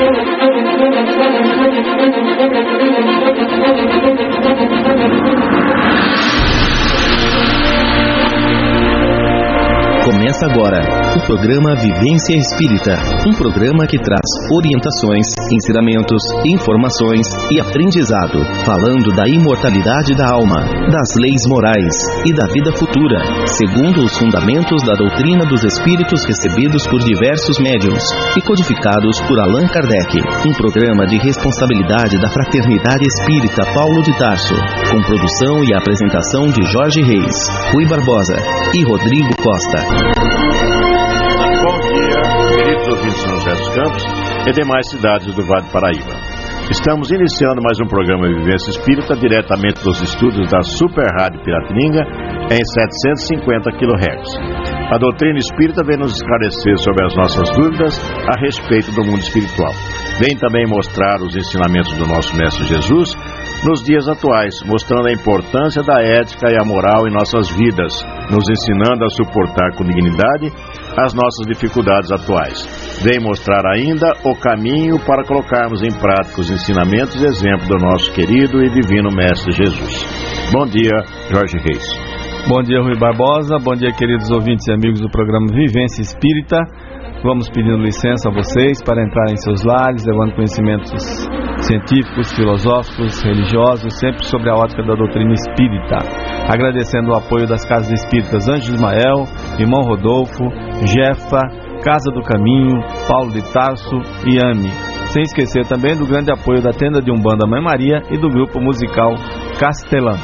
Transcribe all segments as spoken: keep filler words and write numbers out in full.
Começa agora o programa Vivência Espírita, um programa que traz orientações, ensinamentos, informações e aprendizado, falando da imortalidade da alma, das leis morais e da vida futura, segundo os fundamentos da doutrina dos espíritos recebidos por diversos médiuns e codificados por Allan Kardec. Um programa de responsabilidade da Fraternidade Espírita Paulo de Tarso, com produção e apresentação de Jorge Reis, Rui Barbosa e Rodrigo Costa. Bom dia, queridos ouvintes de São José dos Campos e demais cidades do Vale do Paraíba. Estamos iniciando mais um programa Vivência Espírita diretamente dos estúdios da Super Rádio Piratininga em setecentos e cinquenta quilohertz. A doutrina espírita vem nos esclarecer sobre as nossas dúvidas a respeito do mundo espiritual. Vem também mostrar os ensinamentos do nosso Mestre Jesus nos dias atuais, mostrando a importância da ética e a moral em nossas vidas, nos ensinando a suportar com dignidade as nossas dificuldades atuais. Vem mostrar ainda o caminho para colocarmos em prática os ensinamentos e exemplos do nosso querido e divino Mestre Jesus. Bom dia, Jorge Reis. Bom dia, Rui Barbosa. Bom dia, queridos ouvintes e amigos do programa Vivência Espírita. Vamos pedindo licença a vocês para entrar em seus lares, levando conhecimentos científicos, filosóficos, religiosos, sempre sobre a ótica da doutrina espírita. Agradecendo o apoio das Casas Espíritas Anjo Ismael, Irmão Rodolfo, Jefa, Casa do Caminho, Paulo de Tarso e AME. Sem esquecer também do grande apoio da Tenda de Umbanda Mãe Maria e do grupo musical Castelã.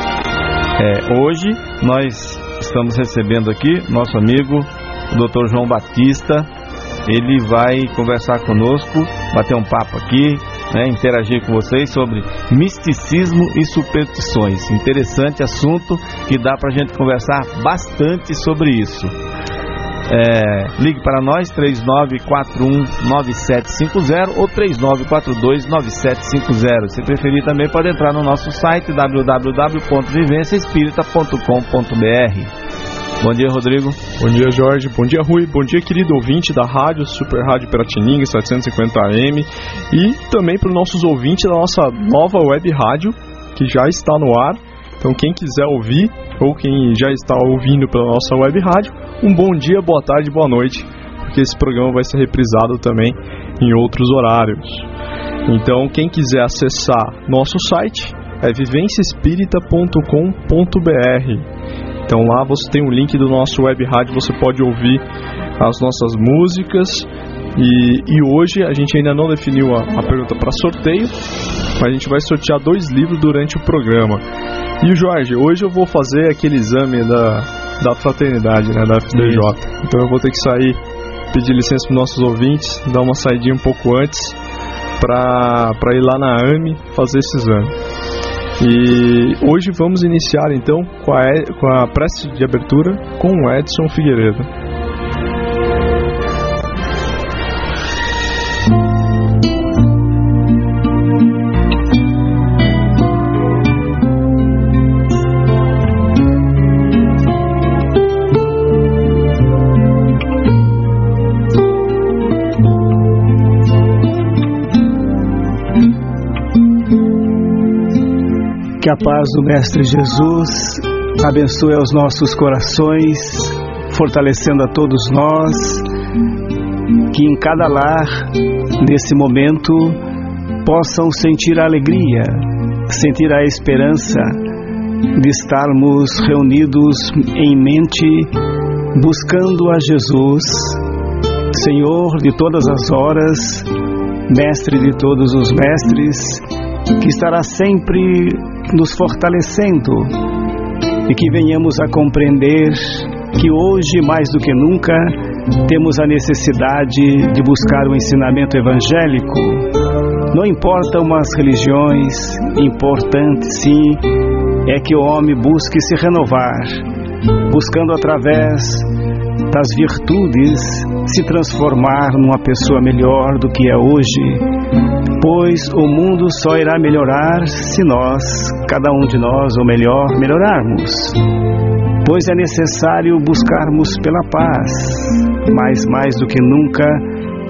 É, hoje nós estamos recebendo aqui nosso amigo o doutor João Batista. Ele vai conversar conosco, bater um papo aqui, né, interagir com vocês sobre misticismo e superstições. Interessante assunto que dá pra gente conversar bastante sobre isso. É, ligue para nós, três nove quatro um nove sete cinco zero ou três nove quatro dois nove sete cinco zero. Se preferir também pode entrar no nosso site w w w ponto vivência espírita ponto com ponto b r. Bom dia, Rodrigo. Bom dia, Jorge. Bom dia, Rui. Bom dia, querido ouvinte da rádio Super Rádio Piratininga setecentos e cinquenta A M, e também para os nossos ouvintes da nossa nova web rádio que já está no ar. Então quem quiser ouvir ou quem já está ouvindo pela nossa web rádio, um bom dia, boa tarde, boa noite, porque esse programa vai ser reprisado também em outros horários. Então quem quiser acessar nosso site é vivência espírita ponto com ponto b r. Então lá você tem o link do nosso web rádio, você pode ouvir as nossas músicas. E, e hoje a gente ainda não definiu a, a pergunta para sorteio, mas a gente vai sortear dois livros durante o programa. E Jorge, hoje eu vou fazer aquele exame da, da fraternidade, né, da F D J. Isso. Então eu vou ter que sair, pedir licença para os nossos ouvintes, dar uma saidinha um pouco antes para ir lá na AME fazer esse exame. E hoje vamos iniciar então com a, com a prece de abertura com o Edson Figueiredo. Que a paz do Mestre Jesus abençoe aos nossos corações, fortalecendo a todos nós, que em cada lar, nesse momento, possam sentir a alegria, sentir a esperança de estarmos reunidos em mente, buscando a Jesus, Senhor de todas as horas, Mestre de todos os mestres, que estará sempre nos fortalecendo, e que venhamos a compreender que hoje, mais do que nunca, temos a necessidade de buscar o ensinamento evangélico. Não importam as religiões, importante sim é que o homem busque se renovar, buscando através das virtudes se transformar numa pessoa melhor do que é hoje, pois o mundo só irá melhorar se nós, cada um de nós, ou melhor, melhorarmos. Pois é necessário buscarmos pela paz, mas mais do que nunca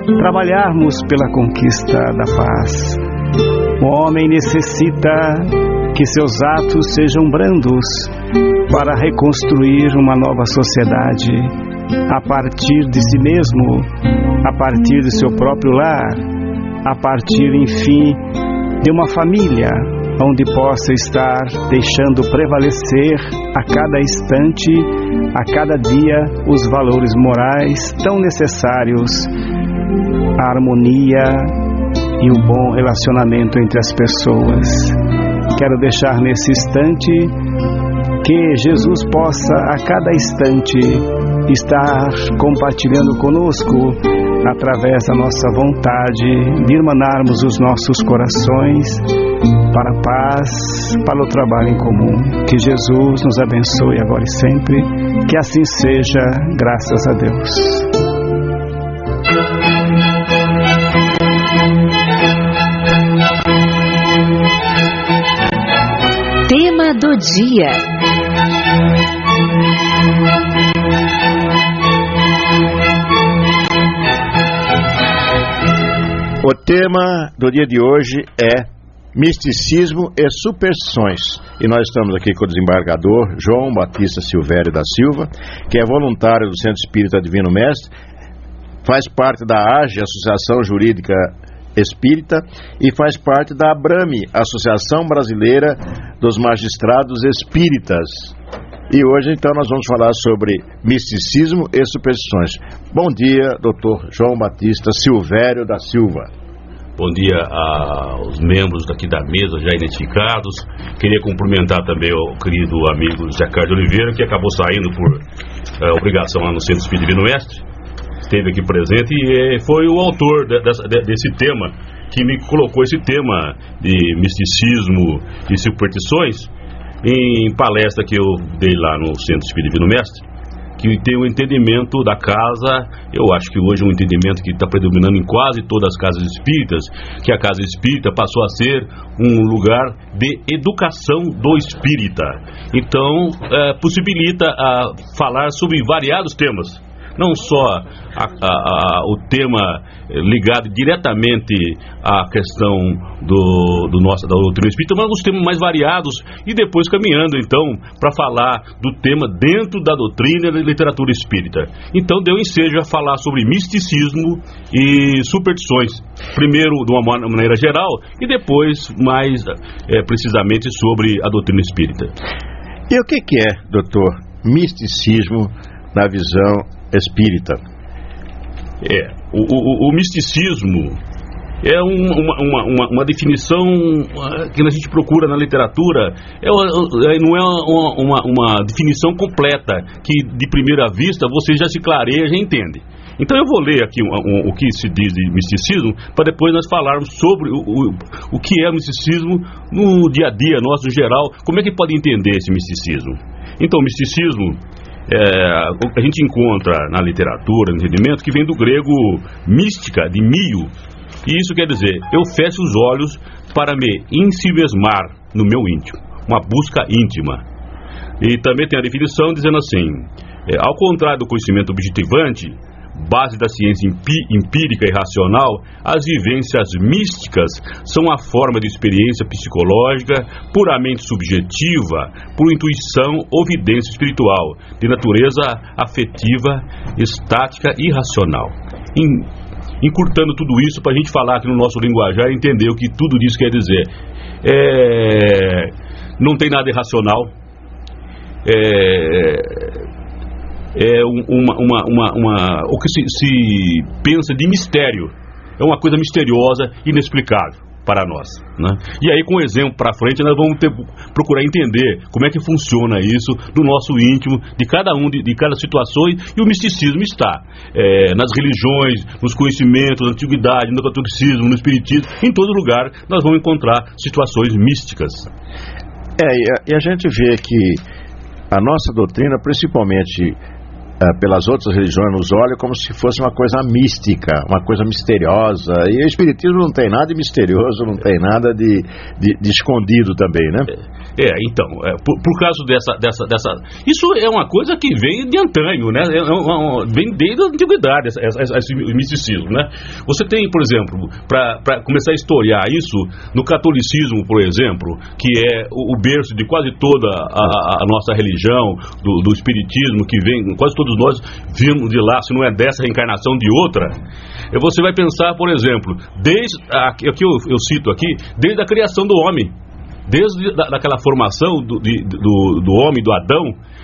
trabalharmos pela conquista da paz. O homem necessita que seus atos sejam brandos para reconstruir uma nova sociedade a partir de si mesmo, a partir de seu próprio lar, a partir, enfim, de uma família onde possa estar deixando prevalecer a cada instante, a cada dia, os valores morais tão necessários, a harmonia e o bom relacionamento entre as pessoas. Quero deixar nesse instante que Jesus possa a cada instante estar compartilhando conosco através da nossa vontade de irmanarmos os nossos corações para a paz, para o trabalho em comum. Que Jesus nos abençoe agora e sempre, que assim seja, graças a Deus. Tema do dia. O tema do dia de hoje é misticismo e superstições. E nós estamos aqui com o desembargador João Batista Silvério da Silva, que é voluntário do Centro Espírita Divino Mestre, faz parte da A G E, Associação Jurídica Espírita, e faz parte da ABRAME, Associação Brasileira dos Magistrados Espíritas. E hoje, então, nós vamos falar sobre misticismo e superstições. Bom dia, doutor João Batista Silvério da Silva. Bom dia aos membros daqui da mesa já identificados. Queria cumprimentar também o querido amigo José Carlos Oliveira, que acabou saindo por é, obrigação lá no Centro Espírita Divino Mestre. Esteve aqui presente e é, foi o autor de, de, desse tema, que me colocou esse tema de misticismo e superstições em palestra que eu dei lá no Centro Espírita Divino Mestre, que tem um entendimento da casa. Eu acho que hoje é um entendimento que está predominando em quase todas as casas espíritas, que a casa espírita passou a ser um lugar de educação do espírita. Então, é, possibilita a falar sobre variados temas, não só a, a, a, o tema ligado diretamente à questão do, do nosso, da doutrina espírita, mas os temas mais variados, e depois caminhando então para falar do tema dentro da doutrina e da literatura espírita. Então deu ensejo a falar sobre misticismo e superstições, primeiro de uma maneira geral e depois mais é, precisamente sobre a doutrina espírita. E o que, que é, doutor, misticismo na visão espírita? É, o, o, o misticismo é um, uma, uma, uma definição que a gente procura na literatura, é, não é uma, uma, uma definição completa, que de primeira vista você já se clareia, já entende. Então eu vou ler aqui um, um, o que se diz de misticismo, para depois nós falarmos sobre o, o, o que é o misticismo no dia a dia nosso, no geral, como é que pode entender esse misticismo. Então o misticismo, É, a gente encontra na literatura, no entendimento, que vem do grego mística, de mio, e isso quer dizer, eu fecho os olhos para me ensimismar no meu íntimo, uma busca íntima. E também tem a definição dizendo assim, é, ao contrário do conhecimento objetivante, base da ciência empírica e racional, as vivências místicas são a forma de experiência psicológica puramente subjetiva, por intuição ou vidência espiritual, de natureza afetiva, estática e racional. Em, encurtando tudo isso para a gente falar aqui no nosso linguajar e entender o que tudo isso quer dizer. É, não tem nada irracional. É... É uma, uma, uma, uma, o que se, se pensa de mistério, é uma coisa misteriosa, inexplicável para nós, né? E aí, com o exemplo para frente, nós vamos ter, procurar entender como é que funciona isso no nosso íntimo, de cada um, de, de cada situação. E o misticismo está é, nas religiões, nos conhecimentos, na antiguidade, no catolicismo, no espiritismo, em todo lugar nós vamos encontrar situações místicas. É, e a, e a gente vê que a nossa doutrina, principalmente uh, pelas outras religiões nos olham como se fosse uma coisa mística, uma coisa misteriosa. E o Espiritismo não tem nada de misterioso, não tem nada de, de, de escondido também, né? É, então, é, por, por causa dessa, dessa, dessa... Isso é uma coisa que vem de antanho, né? É uma, uma, vem desde a antiguidade, esse, esse misticismo, né? Você tem, por exemplo, para começar a historiar isso, no catolicismo, por exemplo, que é o, o berço de quase toda a, a nossa religião, do, do espiritismo, que vem, quase todos nós vimos de lá, se não é dessa reencarnação, de outra. Você vai pensar, por exemplo, desde, aqui eu, eu cito aqui, desde a criação do homem. Desde da, daquela formação do, de, do, do homem, do Adão,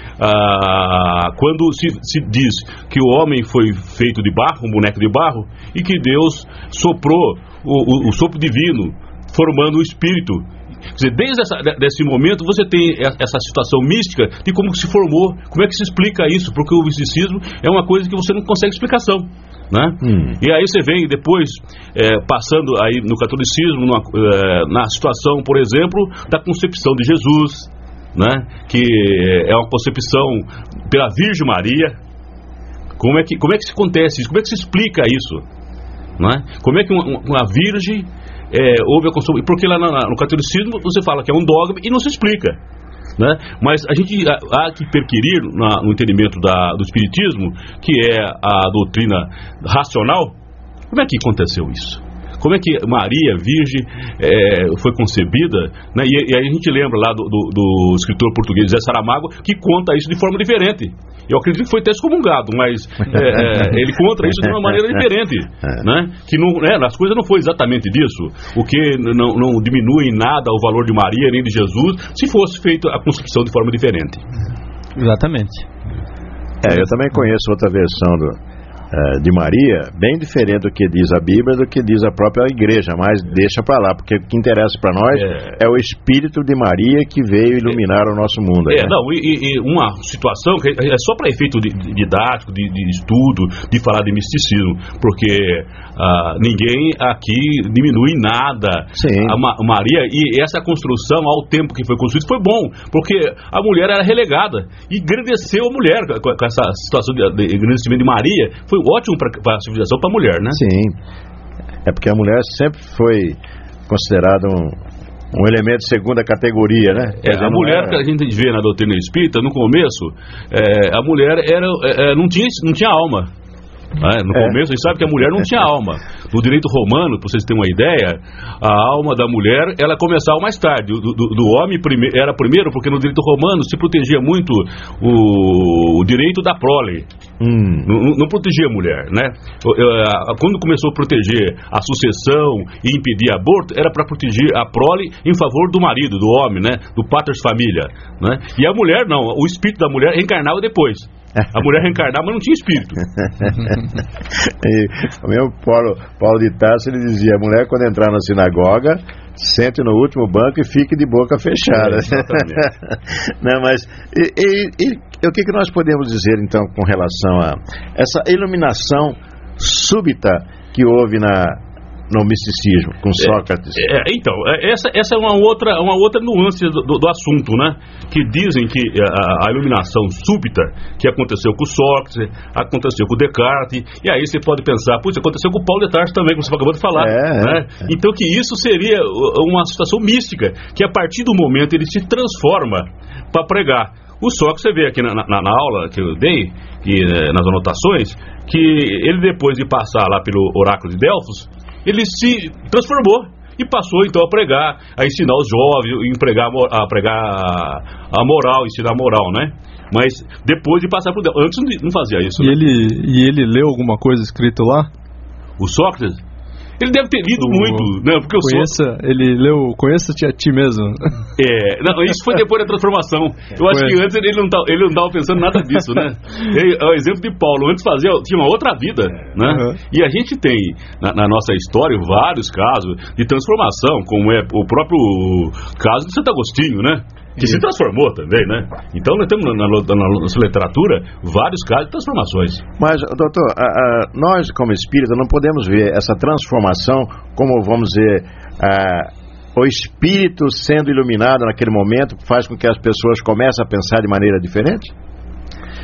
ah, quando se, se diz que o homem foi feito de barro, um boneco de barro, e que Deus soprou o, o, o sopro divino, formando o espírito. Quer dizer, desde essa, desse momento você tem essa situação mística de como se formou, como é que se explica isso, porque o misticismo é uma coisa que você não consegue explicação. Né? Hum. E aí você vem depois é, passando aí no catolicismo numa, é, na situação, por exemplo, da concepção de Jesus, né? Que é uma concepção pela Virgem Maria. Como é que, como é que se acontece isso? Como é que se explica isso? Né? Como é que uma, uma virgem é, houve a concepção? Porque lá no, no catolicismo você fala que é um dogma e não se explica. Né? Mas a gente há que perquirir na, no entendimento da, do espiritismo, que é a doutrina racional. Como é que aconteceu isso? Como é que Maria, Virgem, é, foi concebida, né? e, e aí a gente lembra lá do, do, do escritor português Zé Saramago, que conta isso de forma diferente. Eu acredito que foi até excomungado, mas é, é, ele conta isso de uma maneira diferente, né? Que não, né, as coisas não foi exatamente disso, o que não, não diminui em nada o valor de Maria nem de Jesus, se fosse feita a concepção de forma diferente. Exatamente. É, eu também conheço outra versão do de Maria, bem diferente do que diz a Bíblia, do que diz a própria igreja, mas deixa para lá, porque o que interessa para nós é... é o Espírito de Maria que veio iluminar é... o nosso mundo. É, né? não, e, e uma situação que é só para efeito de, de didático, de, de estudo, de falar de misticismo, porque ah, ninguém aqui diminui nada a, Ma, a Maria, e essa construção, ao tempo que foi construída, foi bom, porque a mulher era relegada, e engrandeceu a mulher com, com essa situação de, de engrandecimento de Maria. Foi ótimo para a civilização, para a mulher, né? Sim, é porque a mulher sempre foi considerada um, um elemento de segunda categoria, né? É, a mulher era... que a gente vê na doutrina espírita, no começo, é, a mulher era, é, não, tinha, não tinha alma. É, no é. começo, a gente sabe que a mulher não tinha alma. No direito romano, para vocês terem uma ideia, a alma da mulher, ela começava mais tarde. Do, do, do homem prime, era primeiro, porque no direito romano se protegia muito o, o direito da prole. Hum. Não, não protegia a mulher, né? Quando começou a proteger a sucessão e impedir aborto, era para proteger a prole em favor do marido, do homem, né? Do pater família, né? E a mulher não, o espírito da mulher reencarnava depois. A mulher reencarnava, mas não tinha espírito. E o mesmo Paulo, Paulo de Tarso, ele dizia: a mulher, quando entrar na sinagoga, sente no último banco e fique de boca fechada. É, não, mas e, e, e o que, que nós podemos dizer então com relação a essa iluminação súbita que houve na no misticismo, com Sócrates? É, é, então, essa, essa é uma outra, uma outra nuance do, do, do assunto, né? Que dizem que a, a iluminação súbita que aconteceu com Sócrates, aconteceu com Descartes, e aí você pode pensar, putz, aconteceu com Paulo de Tarso também, como você acabou de falar. É, né? é. Então que isso seria uma situação mística, que a partir do momento ele se transforma para pregar. O Sócrates, você vê aqui na, na, na aula que eu dei, que, nas anotações, que ele, depois de passar lá pelo oráculo de Delfos, ele se transformou e passou então a pregar, a ensinar os jovens, a pregar, a pregar a moral, ensinar a moral, né? Mas depois de passar por Delfos, antes não fazia isso. E, né? ele, e ele leu alguma coisa escrito lá? O Sócrates? Ele deve ter lido o, muito, né? Porque eu conheça, sou... ele leu, conheça-te a ti mesmo. É, não, isso foi depois da transformação. Eu acho foi. que antes ele não estava ele não tava pensando nada disso, né? Ele, o exemplo de Paulo, antes fazia, tinha uma outra vida, né? Uhum. E a gente tem na, na nossa história vários casos de transformação, como é o próprio caso de Santo Agostinho, né? Que se transformou também, né? Então nós temos na, na, na nossa literatura vários casos de transformações. Mas, doutor, a, a, nós como espírita não podemos ver essa transformação como, vamos dizer, a, o espírito sendo iluminado naquele momento faz com que as pessoas comecem a pensar de maneira diferente?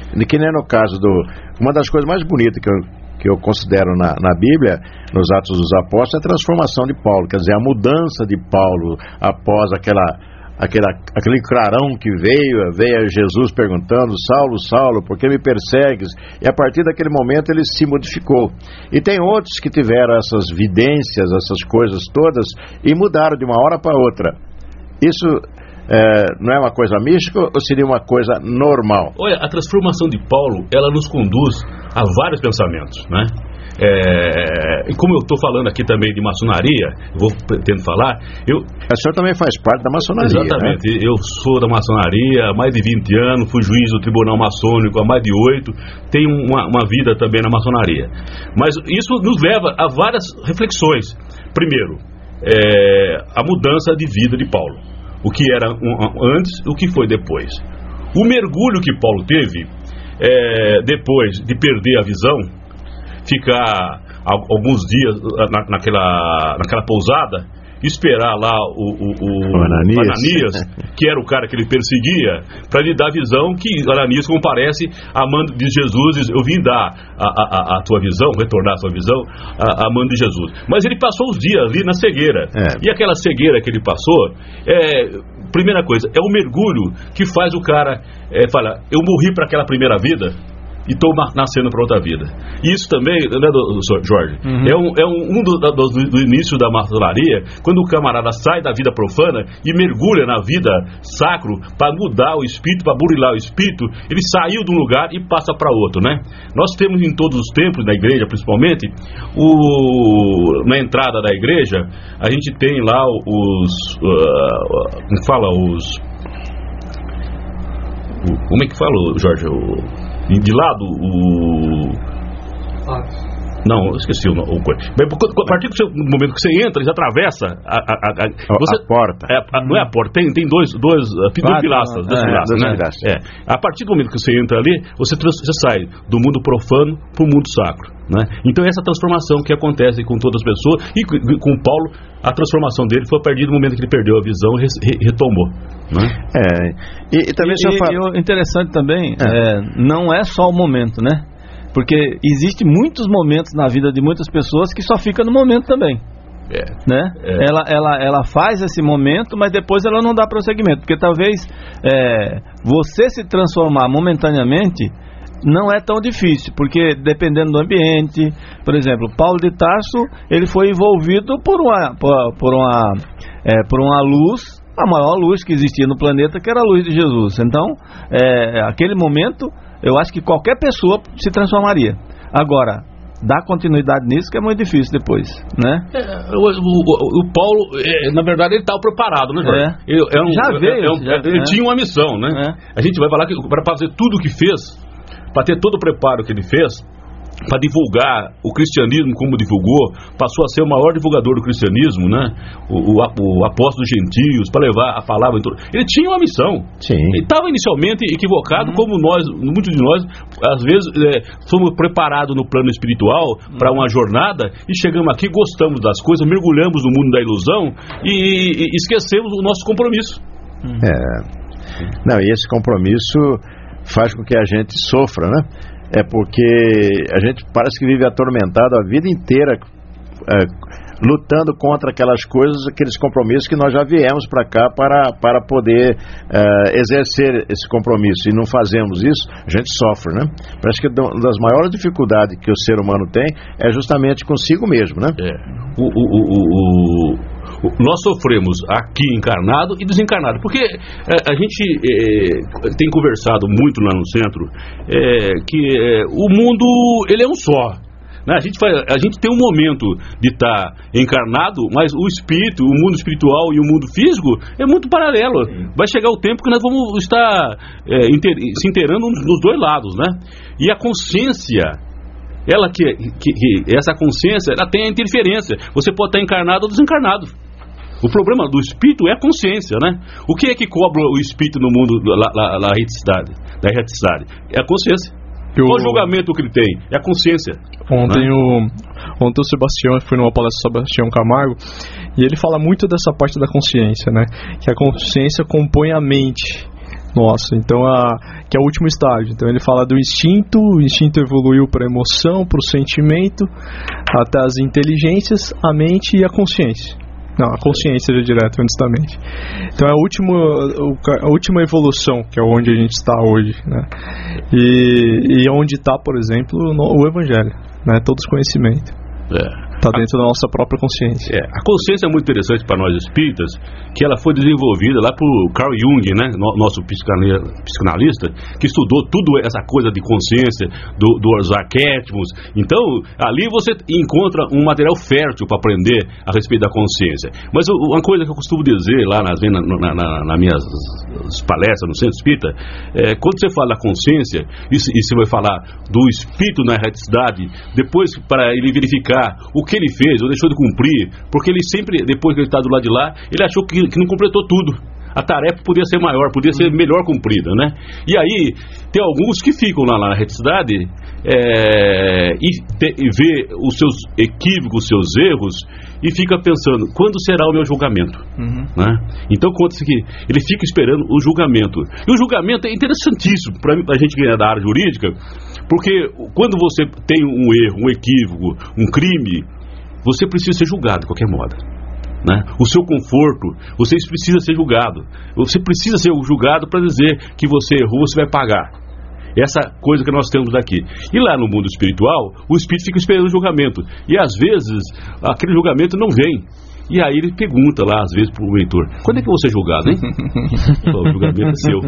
Que nem no caso do... Uma das coisas mais bonitas que eu, que eu considero na, na Bíblia, nos Atos dos Apóstolos, é a transformação de Paulo. Quer dizer, a mudança de Paulo após aquela, aquela, aquele clarão que veio, veio Jesus perguntando: Saulo, Saulo, por que me persegues? E a partir daquele momento ele se modificou. E tem outros que tiveram essas vidências, essas coisas todas, e mudaram de uma hora para outra. Isso... É, não é uma coisa mística ou seria uma coisa normal? Olha, a transformação de Paulo, ela nos conduz a vários pensamentos, né? É, e como eu estou falando aqui também de maçonaria, eu vou pretendo falar, eu... O senhor também faz parte da maçonaria, exatamente, né? Eu sou da maçonaria há mais de vinte anos, fui juiz do Tribunal Maçônico há mais de oito, tenho uma, uma vida também na maçonaria. Mas isso nos leva a várias reflexões. Primeiro, é, a mudança de vida de Paulo. O que era antes, o que foi depois. O mergulho que Paulo teve, é, depois de perder a visão, ficar alguns dias na, naquela, naquela pousada, esperar lá o, o, o, o Ananias. Ananias, que era o cara que ele perseguia, para lhe dar a visão que Ananias comparece a mando de Jesus, diz: eu vim dar a, a, a tua visão, retornar a tua visão a, a mando de Jesus. Mas ele passou os dias ali na cegueira, é. E aquela cegueira que ele passou, é, primeira coisa, é o mergulho que faz o cara é, falar: eu morri para aquela primeira vida e estou nascendo para outra vida. E isso também, né, doutor Jorge, uhum. é um, é um, um do, do, do início da maçonaria, quando o camarada sai da vida profana e mergulha na vida sacro para mudar o espírito, para burilar o espírito, ele saiu de um lugar e passa para outro, né? Nós temos em todos os templos da igreja, principalmente, o, na entrada da igreja, a gente tem lá os, uh, como fala, os, como é que fala, Jorge, o... de lado o... Não, eu esqueci o nome. A partir do momento que você entra, eles atravessa a, a, a, a, você, a porta. É, a, não é a porta, tem, tem dois, dois, dois pilastras. Dois é, pilastras, né? é. É. A partir do momento que você entra ali, você, você sai do mundo profano para o mundo sacro, né? Então essa transformação que acontece com todas as pessoas, e com o Paulo, a transformação dele foi a partir do momento que ele perdeu a visão e re, retomou, né? É. E, e também e, fala... e, e interessante também, é. É, não é só o momento, né? Porque existe muitos momentos na vida de muitas pessoas que só fica no momento também. É. Né? É. Ela, ela, ela faz esse momento, mas depois ela não dá prosseguimento. Porque talvez é, você se transformar momentaneamente não é tão difícil, porque dependendo do ambiente, por exemplo, Paulo de Tarso, ele foi envolvido por uma, por, por uma, é, por uma luz, a maior luz que existia no planeta, que era a luz de Jesus. Então, é, aquele momento, eu acho que qualquer pessoa se transformaria. Agora, dar continuidade nisso que é muito difícil depois, né? É, o, o, o Paulo, é, na verdade, ele estava preparado, né, Jorge? É. Eu, é um, já veio. É um, já, ele é. tinha uma missão, né? É. A gente vai falar que para fazer tudo o que fez, para ter todo o preparo que ele fez, para divulgar o cristianismo como divulgou, passou a ser o maior divulgador do cristianismo, né? O, o, o apóstolo dos gentios, para levar a palavra em todo... Ele tinha uma missão. Sim. Ele estava inicialmente equivocado, hum. como nós, muitos de nós, às vezes, é, somos preparados no plano espiritual para uma jornada e chegamos aqui, gostamos das coisas, mergulhamos no mundo da ilusão e, e esquecemos o nosso compromisso. Hum. É. Não, e esse compromisso faz com que a gente sofra, né? É porque a gente parece que vive atormentado a vida inteira, é, lutando contra aquelas coisas, aqueles compromissos que nós já viemos para cá para, para poder é, exercer esse compromisso, e não fazemos isso, a gente sofre, né? Parece que uma das maiores dificuldades que o ser humano tem é justamente consigo mesmo, né? É. O, o, o, o... Nós sofremos aqui encarnado e desencarnado, porque é, a gente é, tem conversado muito lá no centro, é, que é, o mundo ele é um só, né? A gente, faz, a gente tem um momento de estar tá encarnado, mas o espírito, o mundo espiritual e o mundo físico é muito paralelo. Vai chegar o tempo que nós vamos estar é, inter, se inteirando nos dois lados, né? E a consciência, ela que, que, que essa consciência, ela tem a interferência. Você pode estar encarnado ou desencarnado. O problema do espírito é a consciência, né? O que é que cobra o espírito no mundo da erraticidade? Da erraticidade? É a consciência. Eu... Qual o julgamento que ele tem? É a consciência. Ontem, né? o, ontem o Sebastião, foi numa palestra do Sebastião Camargo, e ele fala muito dessa parte da consciência, né? Que a consciência compõe a mente, nossa. Então, a, que é o último estágio. Então, ele fala do instinto, o instinto evoluiu para a emoção, para o sentimento, até as inteligências, a mente e a consciência. Não, a consciência já direto antes da mente. Então é a última, a última evolução, que é onde a gente está hoje, né? E, e onde está, por exemplo, no, o Evangelho, né? Todo esse conhecimento. É. Está dentro da nossa própria consciência. É, a consciência é muito interessante para nós espíritas, que ela foi desenvolvida lá por Carl Jung, né, nosso psicanalista, que estudou tudo essa coisa de consciência, do, dos arquétipos. Então, ali você encontra um material fértil para aprender a respeito da consciência. Mas uma coisa que eu costumo dizer lá nas, na, na, na, nas minhas palestras no Centro Espírita, é, quando você fala da consciência, e, e você vai falar do espírito na reticidade, depois para ele verificar o que ele fez ou deixou de cumprir, porque ele sempre, depois que ele está do lado de lá, ele achou que, que não completou tudo. A tarefa podia ser maior, podia ser melhor cumprida, né? E aí, tem alguns que ficam lá na reticidade é, e, te, e vê os seus equívocos, os seus erros, e fica pensando, quando será o meu julgamento? Uhum. Né? Então, conta-se que ele fica esperando o julgamento. E o julgamento é interessantíssimo para a gente que é da área jurídica, porque quando você tem um erro, um equívoco, um crime, você precisa ser julgado de qualquer modo, né? O seu conforto, você precisa ser julgado. Você precisa ser julgado para dizer que você errou, você vai pagar. Essa coisa que nós temos daqui. E lá no mundo espiritual, o espírito fica esperando o julgamento. E às vezes, aquele julgamento não vem. E aí ele pergunta lá, às vezes, pro mentor, quando é que eu vou ser julgado, hein? O julgamento é seu.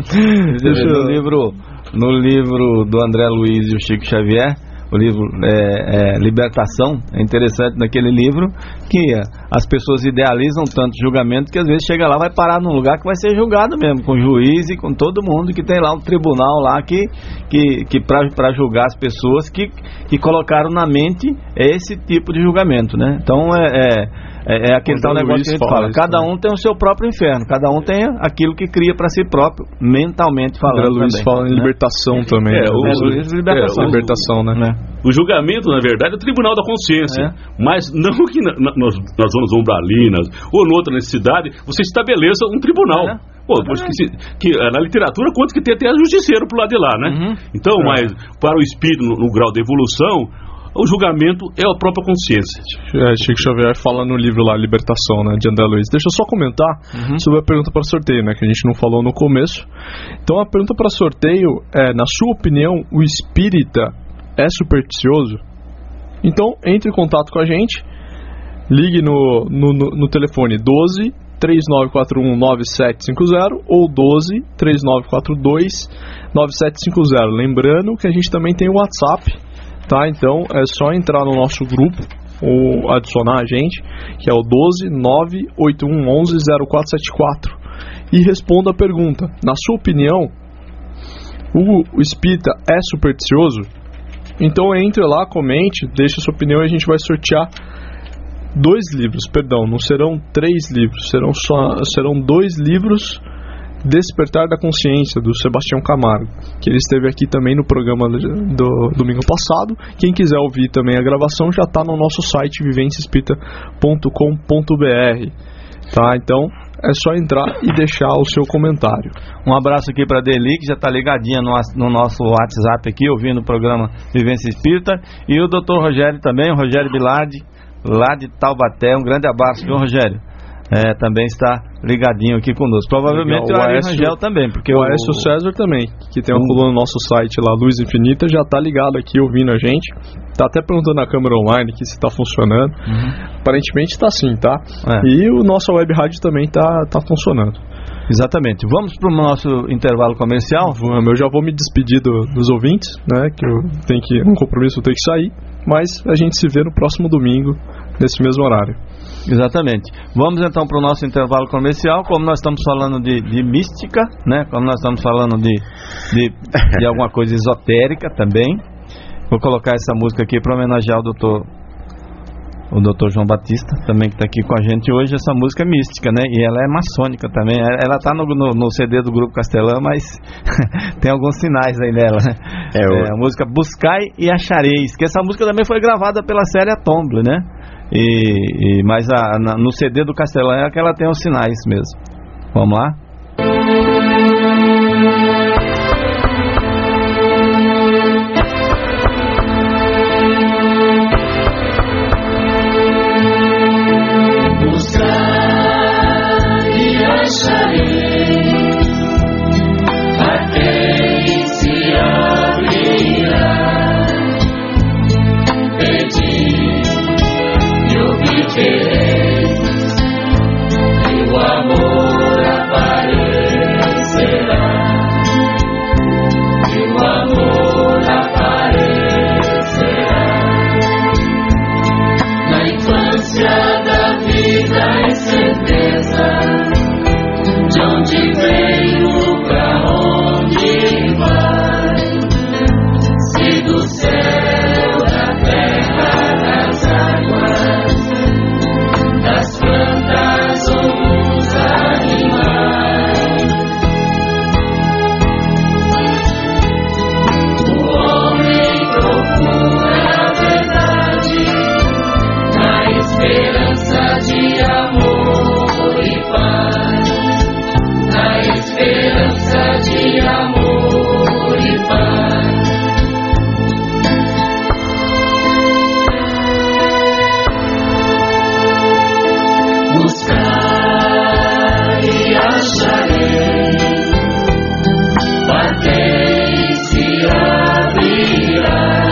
No livro, no livro do André Luiz e o Chico Xavier, o livro é, é, Libertação, é interessante naquele livro que as pessoas idealizam tanto julgamento que às vezes chega lá, vai parar num lugar que vai ser julgado mesmo, com juiz e com todo mundo, que tem lá um tribunal lá que, que, que para julgar as pessoas que, que colocaram na mente esse tipo de julgamento, né? Então é... é É, é aquele tal negócio que a gente fala, cada um tem o seu próprio inferno, cada um tem aquilo que cria para si próprio, mentalmente falando. O Luiz também, fala em né? libertação também. É, o, o, Luiz, libertação, é, o, libertação, né? né? O julgamento, na verdade, é o tribunal da consciência, é. Mas não que na, na, nas, nas zonas umbralinas ou noutra necessidade você estabeleça um tribunal. É. Pô, é. que, se, que na literatura conta que tem até justiceiro pro lado de lá, né? Uhum. Então, é. Mas para o espírito no, no grau de evolução, o julgamento é a própria consciência. É, Chico Xavier fala no livro lá, Libertação, né, de André Luiz. Deixa eu só comentar uhum. sobre a pergunta para sorteio, né, que a gente não falou no começo. Então a pergunta para sorteio é, na sua opinião, o espírita é supersticioso? Então entre em contato com a gente, ligue no, no, no, no telefone doze, três nove quatro um, nove sete cinco zero ou doze, três nove quatro dois, nove sete cinco zero. Lembrando que a gente também tem o WhatsApp. Tá, então é só entrar no nosso grupo ou adicionar a gente, que é o doze, nove oito um, onze, zero quatro sete quatro, e responda a pergunta. Na sua opinião, o, o espírita é supersticioso? Então entre lá, comente, deixe a sua opinião e a gente vai sortear dois livros, perdão, não serão três livros, serão, só, serão dois livros. Despertar da Consciência, do Sebastião Camargo, que ele esteve aqui também no programa do, do domingo passado. Quem quiser ouvir também a gravação já está no nosso site vivência espírita ponto com ponto b r, tá? Então é só entrar e deixar o seu comentário. Um abraço aqui para a Deli, que já está ligadinha no, no nosso WhatsApp aqui, ouvindo o programa Vivência Espírita, e o doutor Rogério também, o Rogério Bilardi, lá de Taubaté. Um grande abraço, viu, Rogério? É, também está ligadinho aqui conosco. Provavelmente o Ari Rangel também, porque o Aécio César também, que tem uma coluna no nosso site lá, Luz Infinita, já está ligado aqui ouvindo a gente. Está até perguntando na câmera online aqui se está funcionando. Uhum. Aparentemente está sim, tá? É. E o nosso web rádio também está tá funcionando. Exatamente. Vamos para o nosso intervalo comercial? Vamos, eu já vou me despedir do, dos ouvintes, né? Que eu tenho que, um compromisso eu tenho que sair. Mas a gente se vê no próximo domingo, nesse mesmo horário. Exatamente. Vamos então para o nosso intervalo comercial. Como nós estamos falando de, de mística, né? Como nós estamos falando de, de, de alguma coisa esotérica também, vou colocar essa música aqui para homenagear o doutor o doutor João Batista, também, que está aqui com a gente hoje. Essa música é mística, né? E ela é maçônica também. Ela está no, no, no C D do Grupo Castelã, mas tem alguns sinais aí nela. É, o... é a música Buscai e Achareis, que essa música também foi gravada pela série Tomble, né? E, e, mas a, na, no C D do Castelã é que ela tem os sinais mesmo. Vamos lá? Buscar e acharei, batei e se abrirá,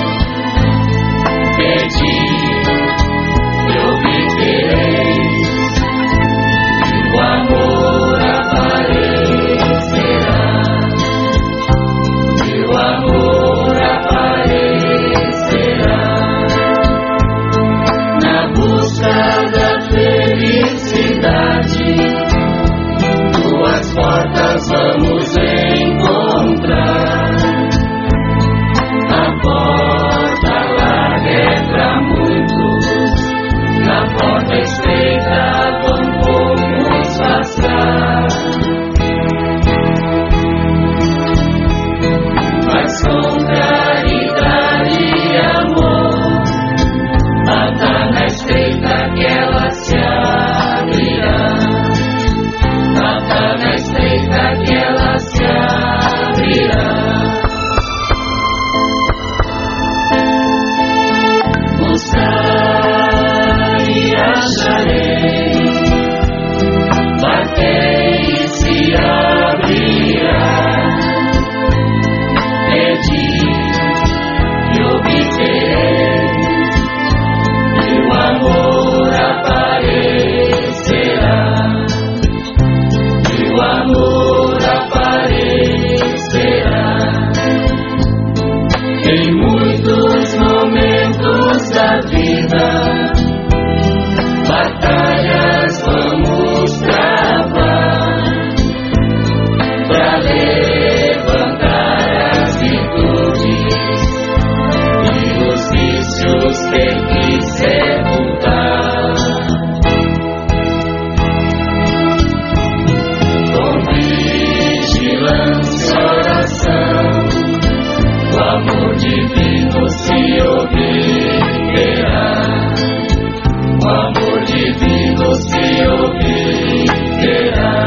pedi e obtereis, o amor aparecerá, e o amor aparecerá, na busca da felicidade, tuas portas vamos encontrar. A porta larga é pra muitos, na porta estreita vão poucos passar. Mas com caridade e amor, bata na estreita que ela se abrirá. Bata na estreita que ela se abrirá. Buscar e acharei, batei e se abrirá, pedi e obterei, e o amor aparecerá, e o amor aparecerá. Em muitos momentos da vida, batalhas vamos travar, pra levantar as virtudes e os vícios ter que sepultar. Com vigilância e oração, o amor divino se obterá, o amor divino se obterá.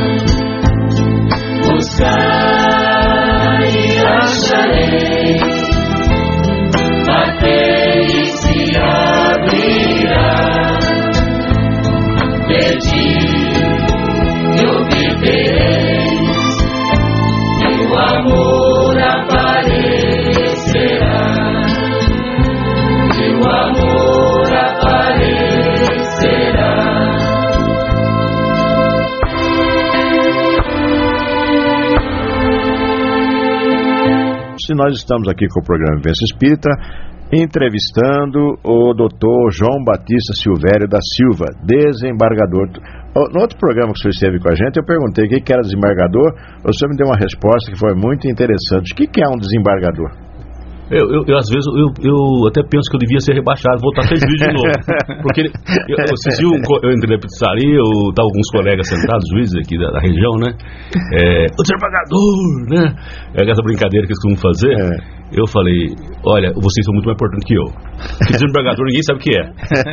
Buscar e acharei, batei e se abrirá, pedi e obtereis, e o amor aparecerá, e o amor aparecerá. Se nós estamos aqui com o programa Vivência Espírita, entrevistando o doutor João Batista Silvério da Silva, desembargador. No outro programa que o senhor esteve com a gente, eu perguntei o que era desembargador, o senhor me deu uma resposta que foi muito interessante. O que é um desembargador? Eu, eu, eu às vezes, eu, eu até penso que eu devia ser rebaixado, voltar a ser juiz de novo. Porque eu, esses dias eu entrei na pizzaria, eu, tá alguns colegas sentados, juízes aqui da, da região, né? É, o desembargador, né? É essa brincadeira que eles costumam fazer. É. Eu falei, olha, vocês são muito mais importantes que eu. Porque desembargador ninguém sabe o que é.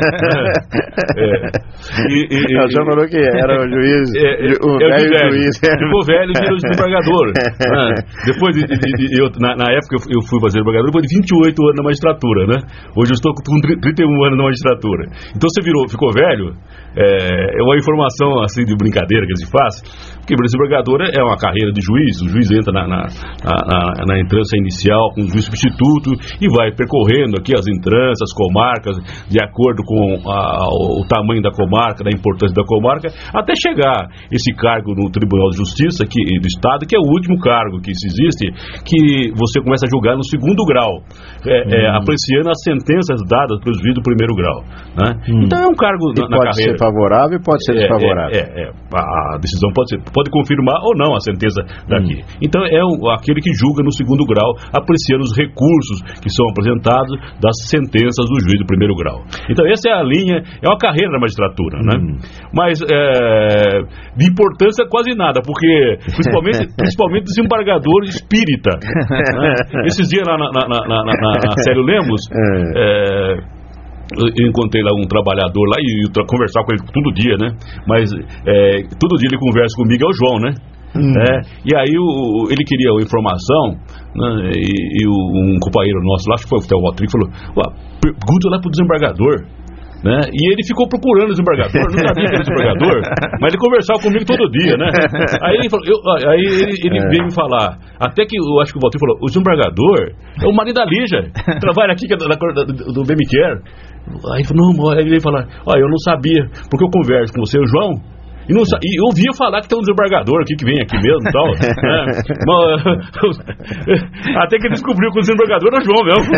é. E, e, Não, já falou que era o juiz, é, é, o é velho, velho juiz. Ficou velho e virou desembargador. Ah, depois, de, de, de, eu, na, na época eu fui fazer desembargador, depois de vinte e oito anos na magistratura, né? Hoje eu estou com trinta e um anos na magistratura. Então você virou, ficou velho, é, é uma informação assim de brincadeira que eles fazem. Porque o desembargador é uma carreira de juiz, o juiz entra na, na, na, na entrância inicial com o juiz substituto e vai percorrendo aqui as entrâncias, as comarcas, de acordo com a, o tamanho da comarca, da importância da comarca, até chegar esse cargo no Tribunal de Justiça que, do Estado, que é o último cargo que existe, que você começa a julgar no segundo grau, é, hum. é, apreciando as sentenças dadas pelo juiz do primeiro grau, né? Hum. Então é um cargo na, na pode carreira. Pode ser favorável e pode ser é, desfavorável. É, é, é, a decisão pode ser, pode confirmar ou não a sentença daqui. Hum. Então é o, aquele que julga no segundo grau, apreciando os recursos que são apresentados das sentenças do juiz do primeiro grau. Então essa é a linha, é uma carreira na magistratura, né? Hum. Mas é, de importância quase nada, porque principalmente, principalmente desembargador espírita, né? Esses dias lá na, na, na, na, na, na Célio Lemos, é, eu encontrei lá um trabalhador lá e eu conversar com ele todo dia, né? Mas é, todo dia ele conversa comigo, é o João, né? Hum. É, e aí o, ele queria a informação, né? E, e o, um companheiro nosso lá, acho que foi o Theo Walter, falou: pergunta lá pro desembargador né? E ele ficou procurando o desembargador, não sabia que era desembargador, mas ele conversava comigo todo dia, né? Aí ele, falou, eu, aí ele, ele é. veio me falar, até que eu acho que o Valtinho falou, o desembargador é o marido da Lígia, trabalha aqui da, da, da, do B M Care. Aí ele falou, não, aí ele veio falar, ó, eu não sabia, porque eu converso com você e o João, E, não, e eu ouvia falar que tem um desembargador aqui que vem aqui mesmo e tal. Né? Mas, até que ele descobriu que o desembargador era o João mesmo.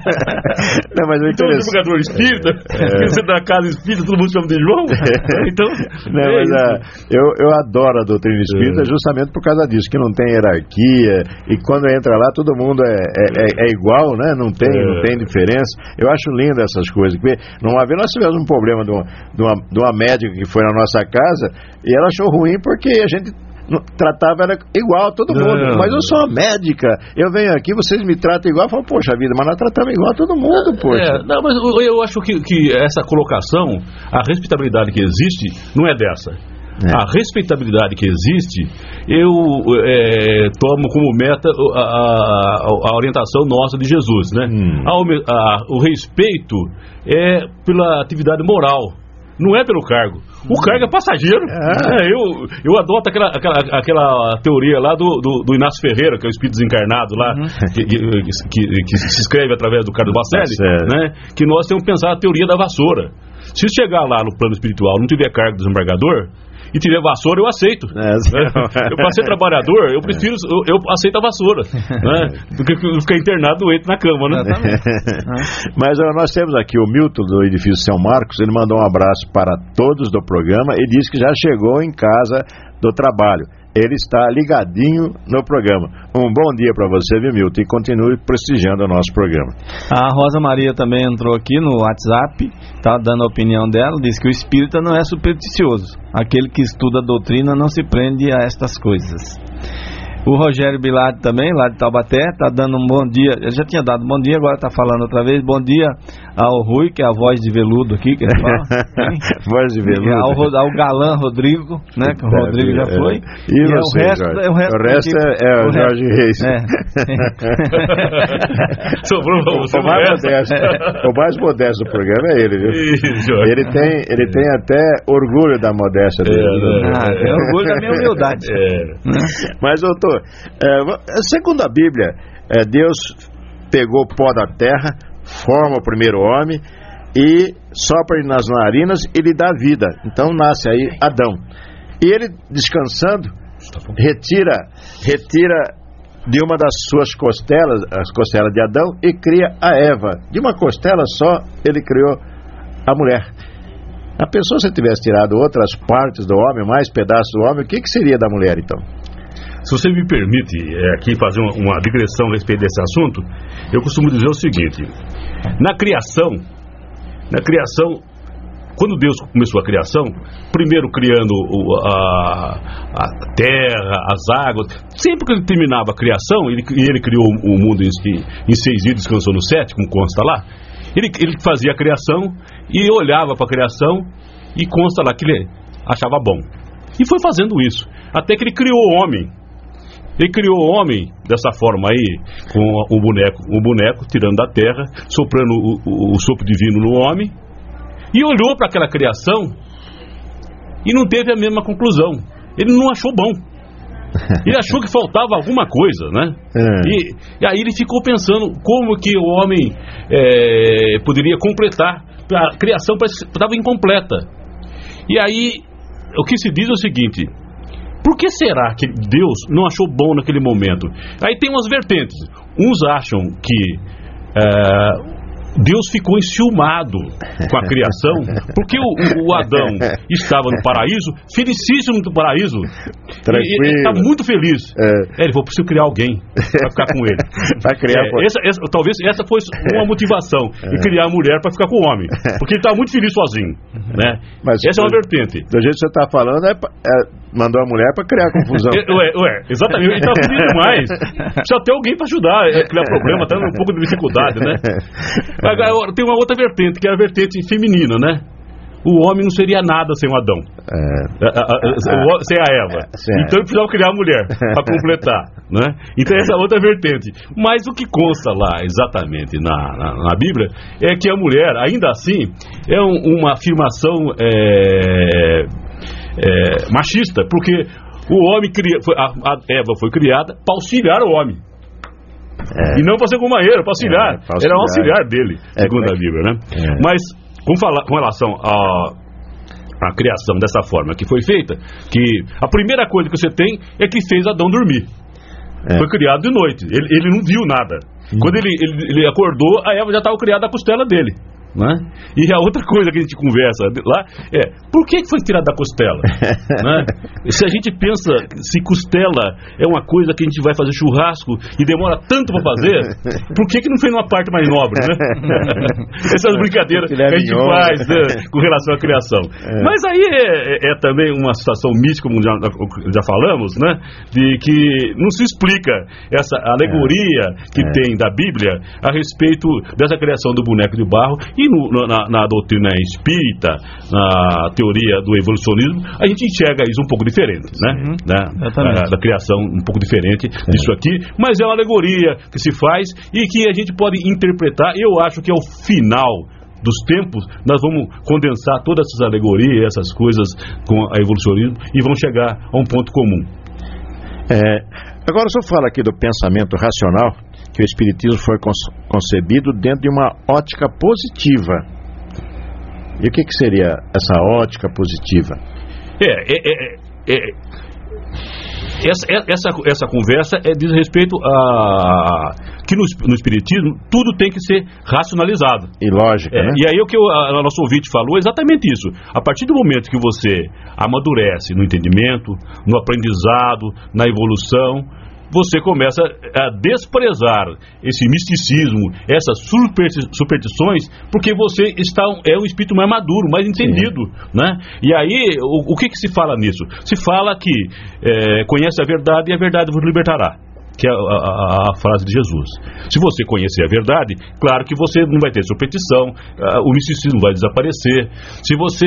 Não, mas então o desembargador espírita, é. Você da casa espírita, todo mundo chama de João. Então, não, é mas a, eu, eu adoro a doutrina espírita é. justamente por causa disso, que não tem hierarquia e quando entra lá todo mundo é, é, é igual, né? Não tem, é. não tem diferença. Eu acho lindo essas coisas. Uma vez nós tivemos um problema de uma, de uma, de uma médica que foi na nossa casa. E ela achou ruim porque a gente tratava ela igual a todo mundo. Não. Mas eu sou uma médica, eu venho aqui, vocês me tratam igual. Eu falo, poxa vida, mas nós tratamos igual a todo mundo, poxa. É, não, mas eu, eu acho que, que essa colocação, a respeitabilidade que existe, não é dessa. É. A respeitabilidade que existe, eu é, tomo como meta a, a, a orientação nossa de Jesus, né? Hum. A, a, o respeito é pela atividade moral, não é pelo cargo. O cargo é passageiro. É. É, eu, eu adoto aquela, aquela, aquela teoria lá do, do, do Inácio Ferreira, que é o espírito desencarnado lá, uhum. que, que, que, que se escreve através do Carlos Bacelli, né, que nós temos que pensar a teoria da vassoura. Se chegar lá no plano espiritual não tiver cargo do desembargador e tiver vassoura, eu aceito. É, né? Eu, para ser trabalhador, eu prefiro, eu, eu aceito a vassoura, né? Do que ficar internado doente na cama, né? Mas ó, nós temos aqui o Milton do edifício São Marcos. Ele mandou um abraço para todos do programa e disse que já chegou em casa do trabalho. Ele está ligadinho no programa. Um bom dia para você, viu, Milton? E continue prestigiando o nosso programa. A Rosa Maria também entrou aqui no WhatsApp, está dando a opinião dela, diz que o espírita não é supersticioso. Aquele que estuda a doutrina não se prende a estas coisas. O Rogério Bilade também, lá de Taubaté, está dando um bom dia. Ele já tinha dado um bom dia, agora está falando outra vez. Bom dia ao Rui, que é a voz de veludo aqui, que ele fala. Voz de veludo. Ao, ao galã Rodrigo, né? Que o Rodrigo já foi. E, e você, o resto, é o resto, o resto é, é o, o Jorge Reis. É. Sobrou você. O mais modesto, o mais modesto do programa é ele, viu? Isso, ele tem, ele tem até orgulho da modéstia dele. É, ah, tem orgulho da minha humildade. É. Mas, doutor, É, segundo a Bíblia, é, Deus pegou o pó da terra, forma o primeiro homem e sopra-lhe nas narinas e lhe dá vida. Então nasce aí Adão. E ele, descansando, retira, retira de uma das suas costelas, as costelas de Adão, e cria a Eva. De uma costela só, ele criou a mulher. A pessoa, se tivesse tirado outras partes do homem, mais pedaços do homem, o que, que seria da mulher, então? Se você me permite é, aqui fazer uma, uma digressão a respeito desse assunto, eu costumo dizer o seguinte: na criação, na criação, quando Deus começou a criação, primeiro criando o, a, a terra, as águas, sempre que ele terminava a criação, ele, ele criou o mundo em, em seis dias, descansou no sete, como consta lá, ele, ele fazia a criação e olhava para a criação e consta lá que ele achava bom. E foi fazendo isso, até que ele criou o homem. Ele criou o homem dessa forma aí, com o boneco, o boneco tirando da terra, soprando o, o, o sopro divino no homem, e olhou para aquela criação e não teve a mesma conclusão. Ele não achou bom. Ele achou que faltava alguma coisa, né? É. E, e aí ele ficou pensando como que o homem é, poderia completar. A criação estava incompleta. E aí o que se diz é o seguinte: por que será que Deus não achou bom naquele momento? Aí tem umas vertentes. Uns acham que é, Deus ficou enciumado com a criação, porque o, o Adão estava no paraíso, felicíssimo no paraíso, e ele estava muito feliz. É. É, ele falou, preciso criar alguém para ficar com ele. Vai criar, é, essa, essa, talvez essa fosse uma motivação, de criar a mulher para ficar com o homem, porque ele estava muito feliz sozinho, né? Mas essa é uma vertente. Do jeito que você está falando, é, é, mandou a mulher para criar confusão. É, ué, ué, exatamente, ele estava feliz demais. Precisa ter alguém para ajudar, é, criar problema, está um pouco de dificuldade, né? Agora tem uma outra vertente, que é a vertente feminina, né? o homem não seria nada sem o Adão, é. a, a, a, sem a Eva. É. Então ele precisava criar a mulher para completar, né? Então essa é outra vertente. Mas o que consta lá exatamente na, na, na Bíblia é que a mulher, ainda assim, é um, uma afirmação é, é, machista, porque o homem cria, foi, a, a Eva foi criada para auxiliar o homem. É. E não para ser companheiro, para auxiliar. É, auxiliar. Era um auxiliar dele, é, segundo é, a Bíblia, né? É. Mas com, fala, com relação a a criação dessa forma que foi feita, que a primeira coisa que você tem é que fez Adão dormir. É. Foi criado de noite, ele, ele não viu nada. Hum. Quando ele, ele, ele acordou, a Eva já estava criada da costela dele, né? E a outra coisa que a gente conversa lá é, por que foi tirado da costela? Né? Se a gente pensa, se costela é uma coisa que a gente vai fazer churrasco e demora tanto para fazer, por que que não fez numa parte mais nobre, né? Essas brincadeiras que a gente faz, né, com relação à criação. É. Mas aí é, é, é também uma situação mística, como já, já falamos, né? De que não se explica essa alegoria que é. tem da Bíblia a respeito dessa criação do boneco de barro. E no, na, na doutrina espírita, na teoria do evolucionismo, a gente enxerga isso um pouco diferente, né? Uhum, né? Da, da criação um pouco diferente é. disso aqui, mas é uma alegoria que se faz e que a gente pode interpretar. Eu acho que ao final dos tempos nós vamos condensar todas essas alegorias, essas coisas com a evolucionismo e vão chegar a um ponto comum. É, agora o senhor fala aqui do pensamento racional, que o Espiritismo foi concebido dentro de uma ótica positiva. E o que, que seria essa ótica positiva? É, é, é, é essa, essa, essa conversa é, diz respeito a que no, no Espiritismo tudo tem que ser racionalizado. E lógica, é, né? E aí o que o a, a nosso ouvinte falou é exatamente isso. A partir do momento que você amadurece no entendimento, no aprendizado, na evolução, você começa a desprezar esse misticismo, essas superstições, porque você está, é um espírito mais maduro, mais entendido, né? E aí, o, o que que se fala nisso? Se fala que é, conhece a verdade e a verdade vos libertará, que é a, a, a frase de Jesus. Se você conhecer a verdade, claro que você não vai ter superstição, o misticismo vai desaparecer. Se você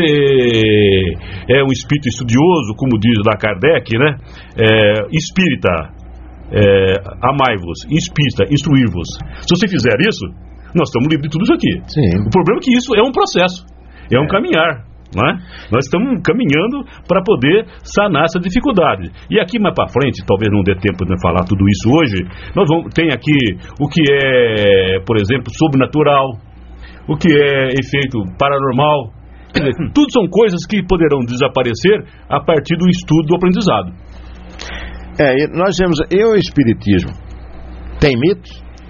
é um espírito estudioso, como diz lá Kardec, né? É, espírita, É, amai-vos, inspira, instruir-vos. Se você fizer isso, nós estamos livres de tudo isso aqui. Sim. O problema é que isso é um processo, é um caminhar, não é? Nós estamos caminhando para poder sanar essa dificuldade. E aqui mais para frente, talvez não dê tempo de falar tudo isso hoje, nós vamos, tem aqui o que é, por exemplo, sobrenatural, o que é efeito paranormal. Quer dizer, tudo são coisas que poderão desaparecer a partir do estudo do aprendizado. É, nós vemos, e o Espiritismo tem mitos?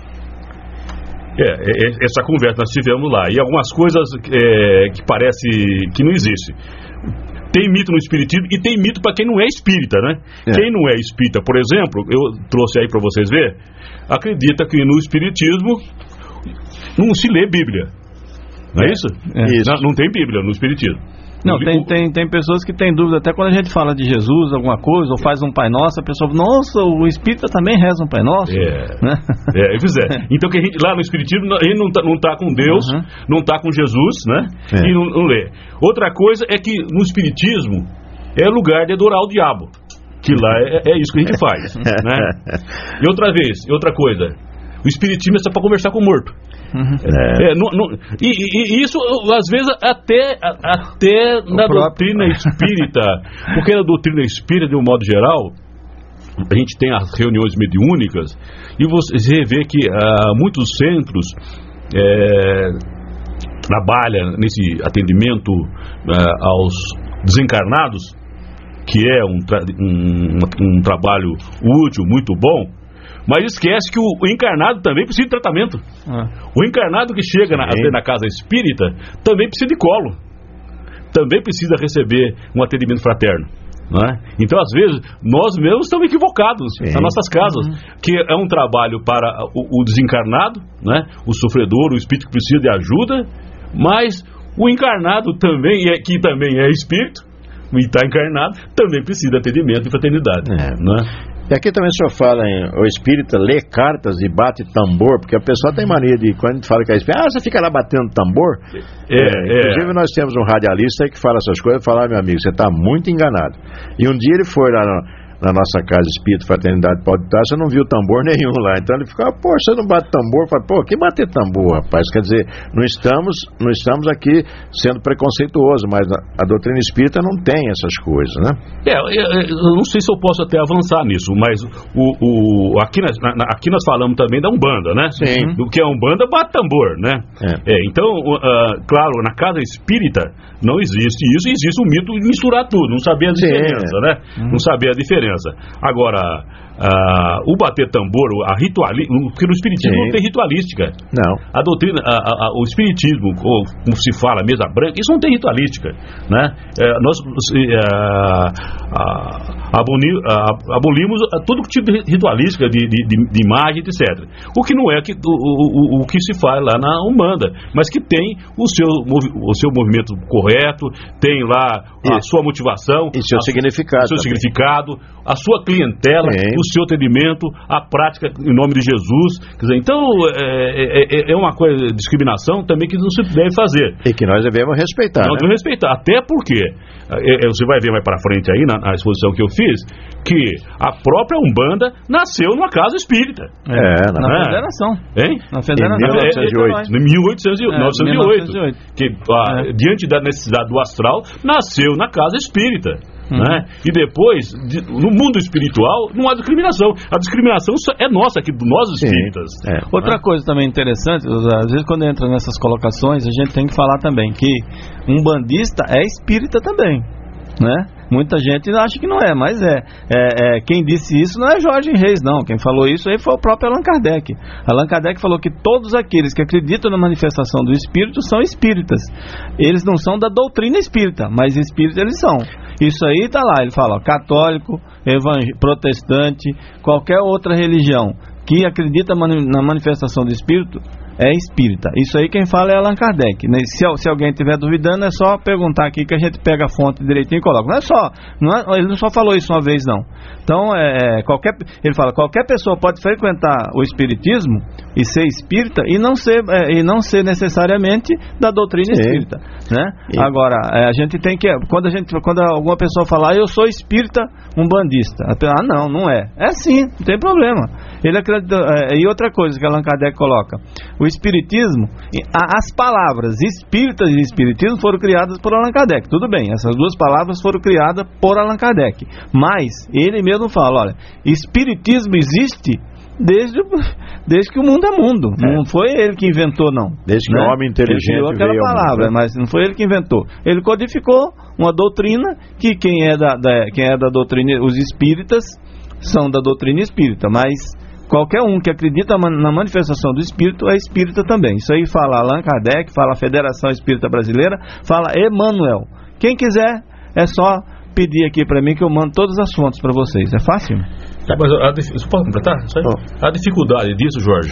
É, é, essa conversa nós tivemos lá, e algumas coisas é, que parece que não existe. Tem mito no Espiritismo e tem mito para quem não é espírita, né? É. Quem não é espírita, por exemplo, eu trouxe aí para vocês verem, acredita que no Espiritismo não se lê Bíblia, não é, é isso? É. Isso. Não, não tem Bíblia no Espiritismo. Não, tem, tem, tem pessoas que têm dúvida, até quando a gente fala de Jesus, alguma coisa, ou faz um Pai Nosso, a pessoa fala, nossa, o Espírita também reza um Pai Nosso. É, né? é, pois é. Então que a gente, lá no Espiritismo, a gente não está não tá com Deus, uhum. não está com Jesus, né? É. E não, não lê. Outra coisa é que no Espiritismo é lugar de adorar o diabo, que lá é, é isso que a gente faz, né? E outra vez, outra coisa, o Espiritismo é só para conversar com o morto. Uhum. É, não, não, e, e, e isso às vezes até, até na próprio... doutrina espírita, porque na doutrina espírita de um modo geral a gente tem as reuniões mediúnicas e você vê que ah, muitos centros é, trabalham nesse atendimento ah, aos desencarnados, que é um, tra um, um trabalho útil, muito bom. Mas esquece que o, o encarnado também precisa de tratamento. Ah. O encarnado que chega na, na casa espírita também precisa de colo. Também precisa receber um atendimento fraterno. Não é? Então, às vezes, nós mesmos estamos equivocados Sim. nas nossas casas. Uhum. Que é um trabalho para o, o desencarnado, né? O sofredor, o espírito que precisa de ajuda. Mas o encarnado também, é, que também é espírito, e está encarnado, também precisa de atendimento e fraternidade. É. Né? E aqui também o senhor fala em o espírita lê cartas e bate tambor, porque a pessoa tem mania de, quando a gente fala que é espírita, ah, você fica lá batendo tambor. É, é, é. Inclusive nós temos um radialista aí que fala essas coisas, fala, ah, meu amigo, você está muito enganado. E um dia ele foi lá no, na nossa casa espírita, Fraternidade Pode Estar, você não viu tambor nenhum lá. Então ele ficava, pô, você não bate tambor? Eu falei, pô, que bater tambor, rapaz? Quer dizer, não estamos, não estamos aqui sendo preconceituosos, mas a, a doutrina espírita não tem essas coisas, né? É, eu, eu não sei se eu posso até avançar nisso, mas o, o, aqui, na, na, aqui nós falamos também da Umbanda, né? Sim. Do que é Umbanda, bate tambor, né? É. É, então, uh, claro, na casa espírita não existe isso, existe o mito de misturar tudo, não saber a diferença, Sim, é. né? Uhum. Não saber a diferença. Agora, uh, o bater tambor, a ritualística, porque no espiritismo Sim. não tem ritualística. Não. A doutrina, a, a, o espiritismo, ou como se fala, mesa branca, isso não tem ritualística, né? É, nós é, a, aboli, a, abolimos todo tipo de ritualística, de, de, de, de imagem, etcétera. O que não é que, o, o, o que se faz lá na Umbanda, mas que tem o seu, o seu movimento correto, tem lá a Isso. sua motivação, e seu a, significado, o seu também. significado, a sua clientela, Sim. o seu atendimento, a prática em nome de Jesus. Quer dizer, então é, é, é uma coisa de discriminação também que não se deve fazer. E que nós devemos respeitar. Nós né? devemos respeitar, até porque é, é, você vai ver mais para frente aí na, na exposição que eu fiz, que a própria Umbanda nasceu numa casa espírita. É, na é. Federação. Hein? Na Federação. Em mil novecentos e oito. Em mil oitocentos e oito. É, que, ah, é. diante da necessidade do astral, nasceu na casa espírita. Uhum. Né? E depois, de, no mundo espiritual, não há discriminação. A discriminação é nossa, aqui, nós espíritas. É. Outra coisa também interessante, às vezes quando entra nessas colocações, a gente tem que falar também que um bandista é espírita também, né? Muita gente acha que não é, mas é. é, é quem disse isso não é Jorge Reis, não. Quem falou isso aí foi o próprio Allan Kardec. Allan Kardec falou que todos aqueles que acreditam na manifestação do espírito são espíritas. Eles não são da doutrina espírita, mas espíritas eles são. Isso aí está lá, ele fala, ó, católico, evang... protestante, qualquer outra religião que acredita na manifestação do espírito é espírita. Isso aí quem fala é Allan Kardec. Se, se alguém estiver duvidando, é só perguntar aqui que a gente pega a fonte direitinho e coloca. Não é só, não é, ele não só falou isso uma vez, não. Então, é, qualquer, ele fala, qualquer pessoa pode frequentar o espiritismo e ser espírita e não ser, é, e não ser necessariamente da doutrina Sim. espírita, né? E... Agora, é, a gente tem que, quando a gente, quando alguma pessoa falar, ah, eu sou espírita umbandista, ah, não, não é. É sim, não tem problema. Ele acredita, é, e outra coisa que Allan Kardec coloca, o espiritismo, as palavras espíritas e espiritismo foram criadas por Allan Kardec. Tudo bem, essas duas palavras foram criadas por Allan Kardec. Mas ele mesmo fala, olha, espiritismo existe desde, desde que o mundo é mundo. É. Não foi ele que inventou, não. Desde que né? o homem inteligente ele criou aquela veio palavra, ao mundo, né? mas não foi ele que inventou. Ele codificou uma doutrina que quem é da, da, quem é da doutrina, os espíritas são da doutrina espírita, mas qualquer um que acredita na manifestação do espírito é espírita também. Isso aí fala Allan Kardec, fala a Federação Espírita Brasileira, fala Emmanuel. Quem quiser, é só pedir aqui para mim que eu mando todas as fontes para vocês. É fácil? Mas a, a, pode completar? A dificuldade disso, Jorge,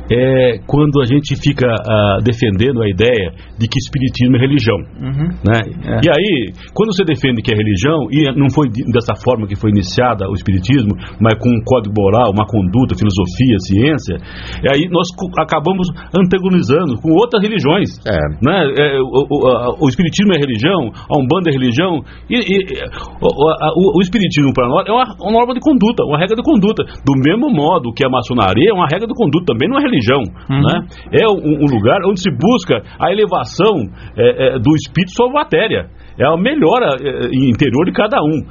é quando a gente fica uh, defendendo a ideia de que espiritismo é religião. Uhum. Né? É. E aí, quando você defende que é religião, e não foi dessa forma que foi iniciada o espiritismo, mas com um código moral, uma conduta, filosofia, ciência, e aí nós acabamos antagonizando com outras religiões. É. Né? É, o, o, o espiritismo é religião, a Umbanda é religião, e, e o, o, o espiritismo para nós é uma, uma norma de conduta, uma regra de conduta, do mesmo modo que a maçonaria é uma regra de conduta, também não é religião, uhum. né? É um, um lugar onde se busca a elevação é, é, do espírito sobre a matéria, é a melhora é, interior de cada um.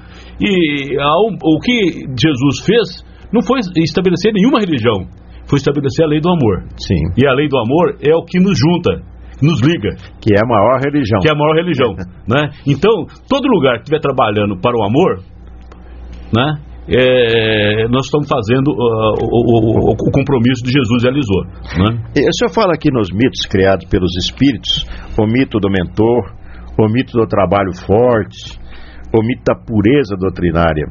E a, o que Jesus fez não foi estabelecer nenhuma religião, foi estabelecer a lei do amor. Sim. E a lei do amor é o que nos junta, nos liga, que é a maior religião, que é a maior religião, né? Então, todo lugar que estiver trabalhando para o amor, né? É, nós estamos fazendo uh, o, o, o compromisso de Jesus realizou, né? E o senhor fala aqui nos mitos criados pelos espíritos, o mito do mentor, o mito do trabalho forte, o mito da pureza doutrinária.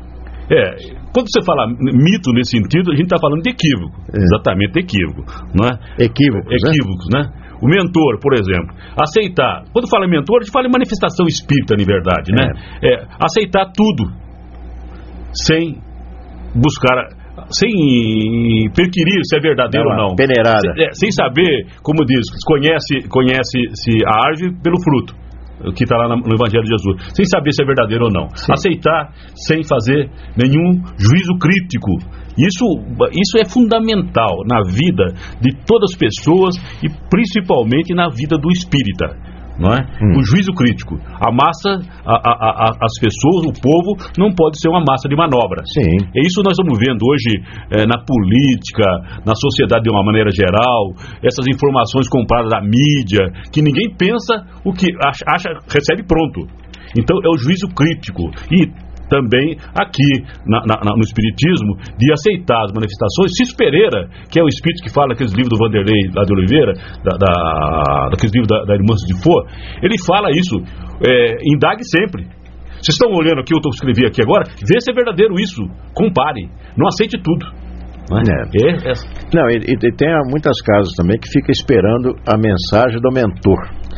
É, quando você fala mito nesse sentido, a gente está falando de equívoco, é. exatamente equívoco, não é? Equívocos, Equívocos, né? né? O mentor, por exemplo, aceitar, quando fala em mentor, a gente fala em manifestação espírita, de verdade, né? É, é aceitar tudo sem buscar, sem perquirir se é verdadeiro é ou não. Peneirada. Sem, é, sem saber, como diz, conhece, conhece-se a árvore pelo fruto, que está lá no Evangelho de Jesus, sem saber se é verdadeiro ou não. Sim. Aceitar sem fazer nenhum juízo crítico. Isso, isso é fundamental na vida de todas as pessoas e principalmente na vida do espírita, não é? Hum. O juízo crítico. A massa, a, a, a, as pessoas, o povo não pode ser uma massa de manobra. Sim. É isso que nós estamos vendo hoje é, na política, na sociedade de uma maneira geral, essas informações compradas da mídia, que ninguém pensa o que acha, acha recebe pronto. Então é o juízo crítico. E também aqui na, na, no Espiritismo, de aceitar as manifestações. Cícero Pereira, que é o espírito que fala aqueles livros do Vanderlei lá de Oliveira, da, da, daqueles livros da, da Irmã de Fo, ele fala isso, é, indague sempre. Vocês estão olhando aqui, eu estou escrevendo aqui agora, vê se é verdadeiro isso, compare, não aceite tudo. Não, é? É, é. Não, e, e tem muitas casas também que fica esperando a mensagem do mentor.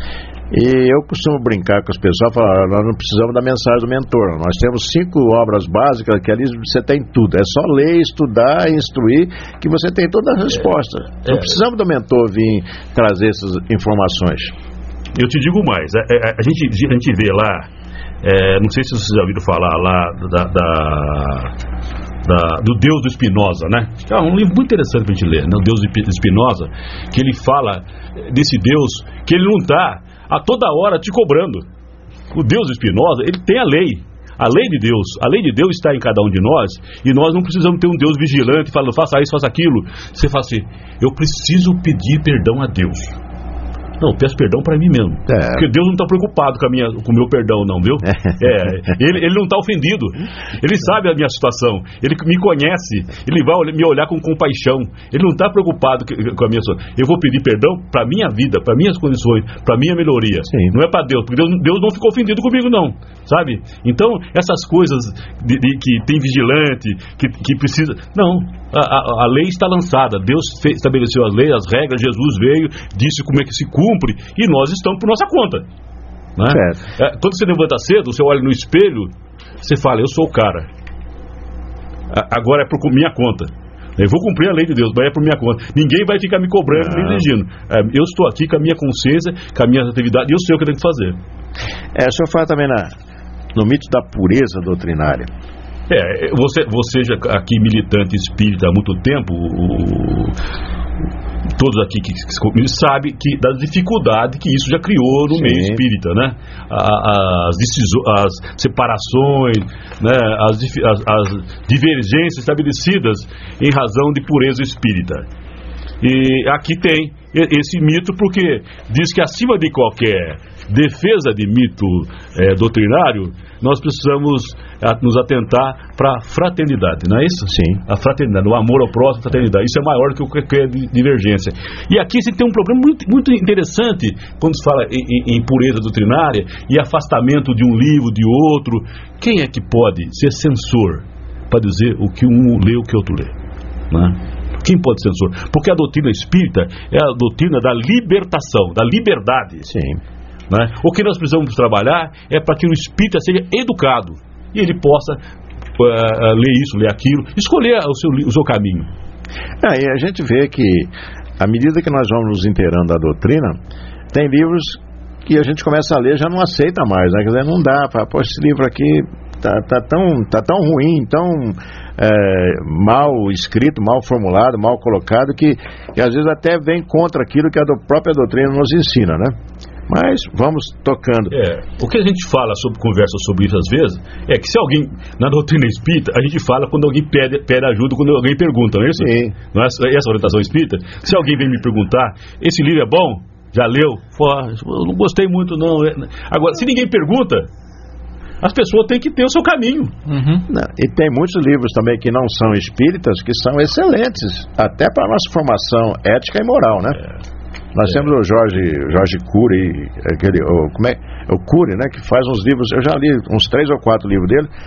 E eu costumo brincar com as pessoas, falar, nós não precisamos da mensagem do mentor, nós temos cinco obras básicas que ali você tem tudo, é só ler, estudar, instruir, que você tem todas as respostas. É, não é. precisamos do mentor vir trazer essas informações. Eu te digo mais, a, a, a, gente, a gente vê lá, é, não sei se vocês já ouviram falar lá da... da... Da, do Deus do Spinoza, né? É um livro muito interessante para a gente ler, né? O Deus do Spinoza, que ele fala desse Deus que ele não está a toda hora te cobrando. O Deus do Spinoza, ele tem a lei, a lei de Deus, a lei de Deus está em cada um de nós, e nós não precisamos ter um Deus vigilante falando, faça isso, faça aquilo. Você fala assim, eu preciso pedir perdão a Deus. Não, peço perdão para mim mesmo. É. Porque Deus não está preocupado com, a minha, com o meu perdão, não, viu? É, ele, ele não está ofendido. Ele sabe a minha situação. Ele me conhece. Ele vai me olhar com compaixão. Ele não está preocupado com a minha situação. Eu vou pedir perdão para a minha vida, para minhas condições, para a minha melhoria. Sim. Não é para Deus, porque Deus, Deus não ficou ofendido comigo, não. Sabe? Então, essas coisas de, de, que tem vigilante, que, que precisa... Não. A, a, a lei está lançada. Deus fez, estabeleceu as leis, as regras. Jesus veio, disse como é que se cumpre, e nós estamos por nossa conta, né? É, quando você levanta cedo, você olha no espelho, você fala, eu sou o cara, a, agora é por minha conta, eu vou cumprir a lei de Deus, mas é por minha conta, ninguém vai ficar me cobrando, me exigindo. É, eu estou aqui com a minha consciência, com a minha atividade, e eu sei o que eu tenho que fazer. É, o senhor fala também na, no mito da pureza doutrinária. É, você, você já aqui militante espírita há muito tempo, o, todos aqui que, que sabem que, da dificuldade que isso já criou no Sim. meio espírita, né? As, as separações, né? as, as, as divergências estabelecidas em razão de pureza espírita. E aqui tem esse mito porque diz que acima de qualquer defesa de mito é, doutrinário, nós precisamos nos atentar para a fraternidade, não é isso? Sim. A fraternidade, o amor ao próximo, a fraternidade. Isso é maior do que qualquer divergência. E aqui você tem um problema muito, muito interessante quando se fala em, em pureza doutrinária e afastamento de um livro, de outro. Quem é que pode ser censor para dizer o que um lê, o que outro lê? Não é? Quem pode ser censor? Porque a doutrina espírita é a doutrina da libertação, da liberdade. Sim. Né? O que nós precisamos trabalhar é para que o espírita seja educado e ele possa uh, ler isso, ler aquilo, escolher o seu, o seu caminho. Ah, e a gente vê que à medida que nós vamos nos inteirando da doutrina, tem livros que a gente começa a ler e já não aceita mais, né? Quer dizer, não dá, pô, esse livro aqui tá, tá, tão, tá tão ruim, tão é, mal escrito, mal formulado, mal colocado, que, que às vezes até vem contra aquilo que a do, própria doutrina nos ensina, né? Mas vamos tocando. É, o que a gente fala sobre, conversa sobre isso às vezes, é que se alguém, na doutrina espírita, a gente fala quando alguém pede, pede ajuda, quando alguém pergunta, não é isso? Sim. Não é essa orientação espírita? Se alguém vem me perguntar, esse livro é bom? Já leu? Pô, eu não gostei muito não. Agora, se ninguém pergunta, as pessoas têm que ter o seu caminho. Uhum. Não, e tem muitos livros também que não são espíritas, que são excelentes, até para a nossa formação ética e moral, né? É. Nós é. temos o Jorge, Jorge Cury, aquele, o, como é, o Cury, né, que faz uns livros, eu já li uns três ou quatro livros dele,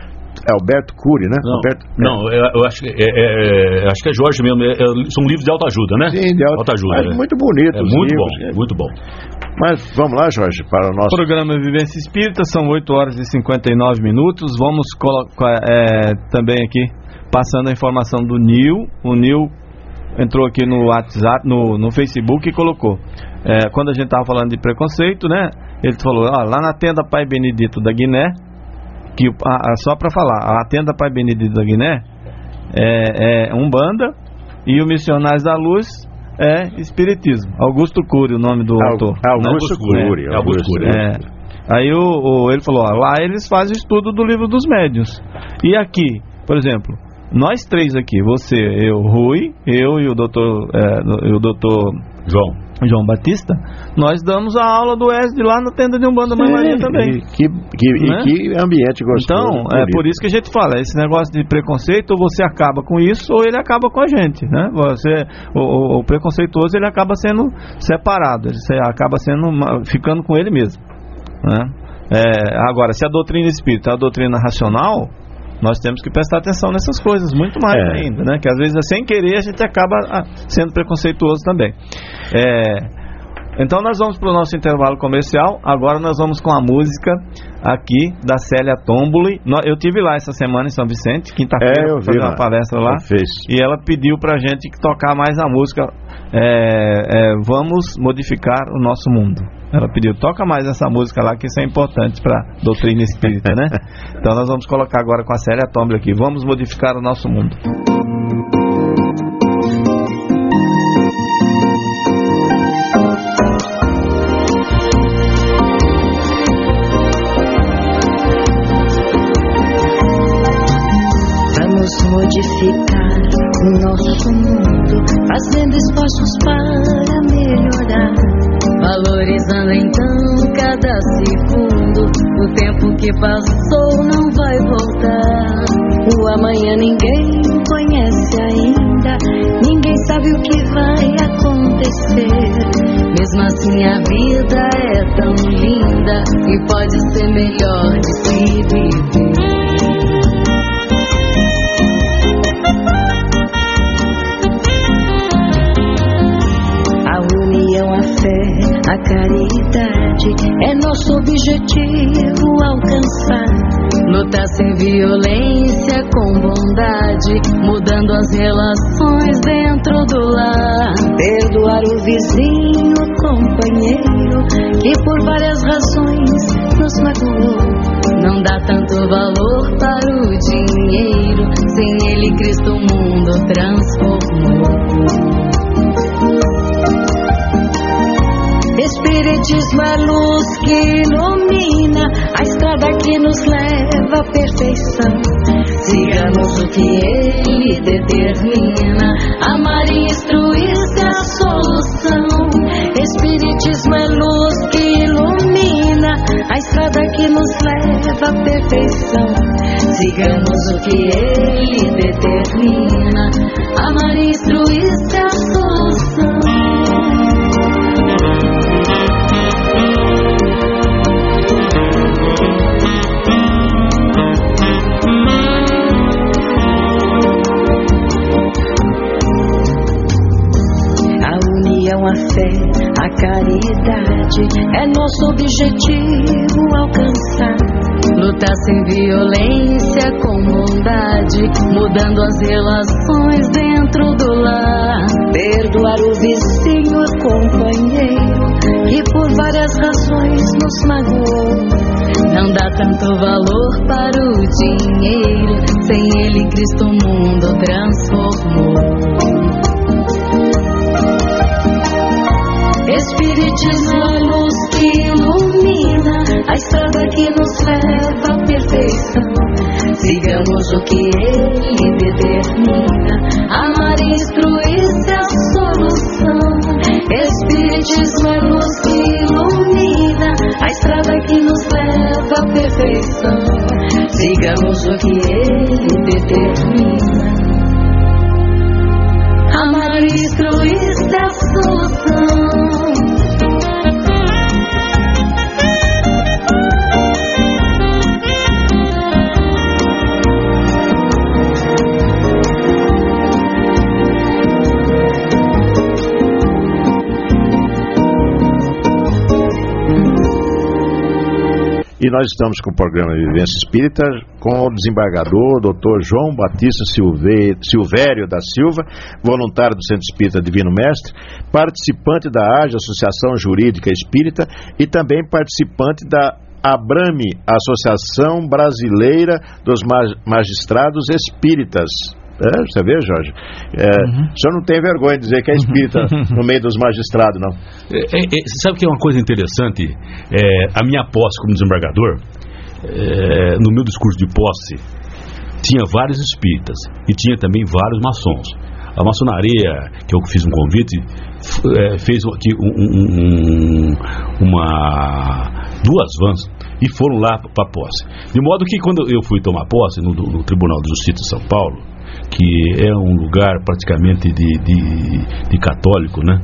é Alberto Cury, né? Não, Alberto, não é. eu, eu acho, que é, é, acho que é Jorge mesmo. É, é, são livros de autoajuda, né? Sim, de alta, autoajuda. é. Muito bonito. É muito livros, bom, é. muito bom. Mas vamos lá, Jorge, para o nosso... Programa Vivência Espírita, são oito horas e cinquenta e nove minutos. Vamos colocar é, também aqui, passando a informação do Nil. O Nil entrou aqui no WhatsApp, no, no Facebook e colocou. É, quando a gente estava falando de preconceito, né? Ele falou, ó, lá na tenda Pai Benedito da Guiné, que, a, só para falar, a tenda Pai Benedito da Guiné é, é Umbanda e o Missionários da Luz é Espiritismo. Augusto Cury, o nome do Al, autor. Augusto né? Cury. É, Augusto Cury. É. Aí o, o, ele falou, ó, lá eles fazem estudo do Livro dos Médiuns. E aqui, por exemplo, nós três aqui, você, eu, Rui, eu e o doutor, é, o doutor João. João Batista, nós damos a aula do E S D lá na tenda de Umbanda Mãe Maria também. E que, que, né? E que ambiente gostoso. Então, é por isso que a gente fala, esse negócio de preconceito, ou você acaba com isso, ou ele acaba com a gente, né? Você, o, o preconceituoso, ele acaba sendo separado, ele acaba sendo, ficando com ele mesmo, né? É, agora, se a doutrina espírita é a doutrina racional, nós temos que prestar atenção nessas coisas, muito mais é. ainda, né? Que às vezes, sem querer, a gente acaba sendo preconceituoso também. É, então nós vamos para o nosso intervalo comercial. Agora nós vamos com a música aqui da Célia Tomboli. Eu tive lá essa semana em São Vicente, quinta-feira, é, fazer uma palestra lá, e ela pediu pra gente tocar mais a música é, é, Vamos Modificar o Nosso Mundo. Ela pediu, toca mais essa música lá, que isso é importante para doutrina espírita, né? Então nós vamos colocar agora com a Célia Tomboli aqui, Vamos Modificar o Nosso Mundo. Modificar o nosso mundo, fazendo esforços para melhorar, valorizando então cada segundo. O tempo que passou não vai voltar. O amanhã ninguém conhece ainda, ninguém sabe o que vai acontecer. Mesmo assim a vida é tão linda e pode ser melhor de se viver. A fé, a caridade é nosso objetivo alcançar. Lutar sem violência, com bondade, mudando as relações dentro do lar. Perdoar o vizinho, o companheiro, que por várias razões nos magoou. Não dá tanto valor para o dinheiro, sem ele Cristo o mundo transformou. Espiritismo é luz que ilumina a estrada que nos leva à perfeição. Sigamos o que ele determina, amar e instruir-se é a solução. Espiritismo é luz que ilumina a estrada que nos leva à perfeição. Sigamos o que ele determina, amar e instruir-se é a solução. A fé, a caridade é nosso objetivo alcançar. Lutar sem violência, com bondade, mudando as relações dentro do lar. Perdoar o vizinho, o companheiro, que por várias razões nos magoou. Não dá tanto valor para o dinheiro, sem ele Cristo o mundo transformou. Espiritismo é luz que ilumina a estrada que nos leva à perfeição. Sigamos o que ele determina, amar e instruir-se é a solução. Espiritismo é luz que ilumina a estrada que nos leva à perfeição. Sigamos o que ele determina, amar e instruir-se é a solução. nós estamos com o programa Vivência Espírita com o desembargador doutor João Batista Silve, Silvério da Silva, voluntário do Centro Espírita Divino Mestre, participante da A G E, Associação Jurídica Espírita, e também participante da ABRAME, Associação Brasileira dos Magistrados Espíritas. É, você vê, Jorge? É, uhum. O senhor não tem vergonha de dizer que é espírita no meio dos magistrados, não? É, é, sabe que é uma coisa interessante? É, a minha posse como desembargador, é, no meu discurso de posse, tinha vários espíritas e tinha também vários maçons. A maçonaria, que eu fiz um convite, é, fez aqui um, um, um, uma, duas vans e foram lá para a posse. De modo que quando eu fui tomar posse no, no Tribunal de Justiça de São Paulo, que é um lugar praticamente de, de, de católico, né?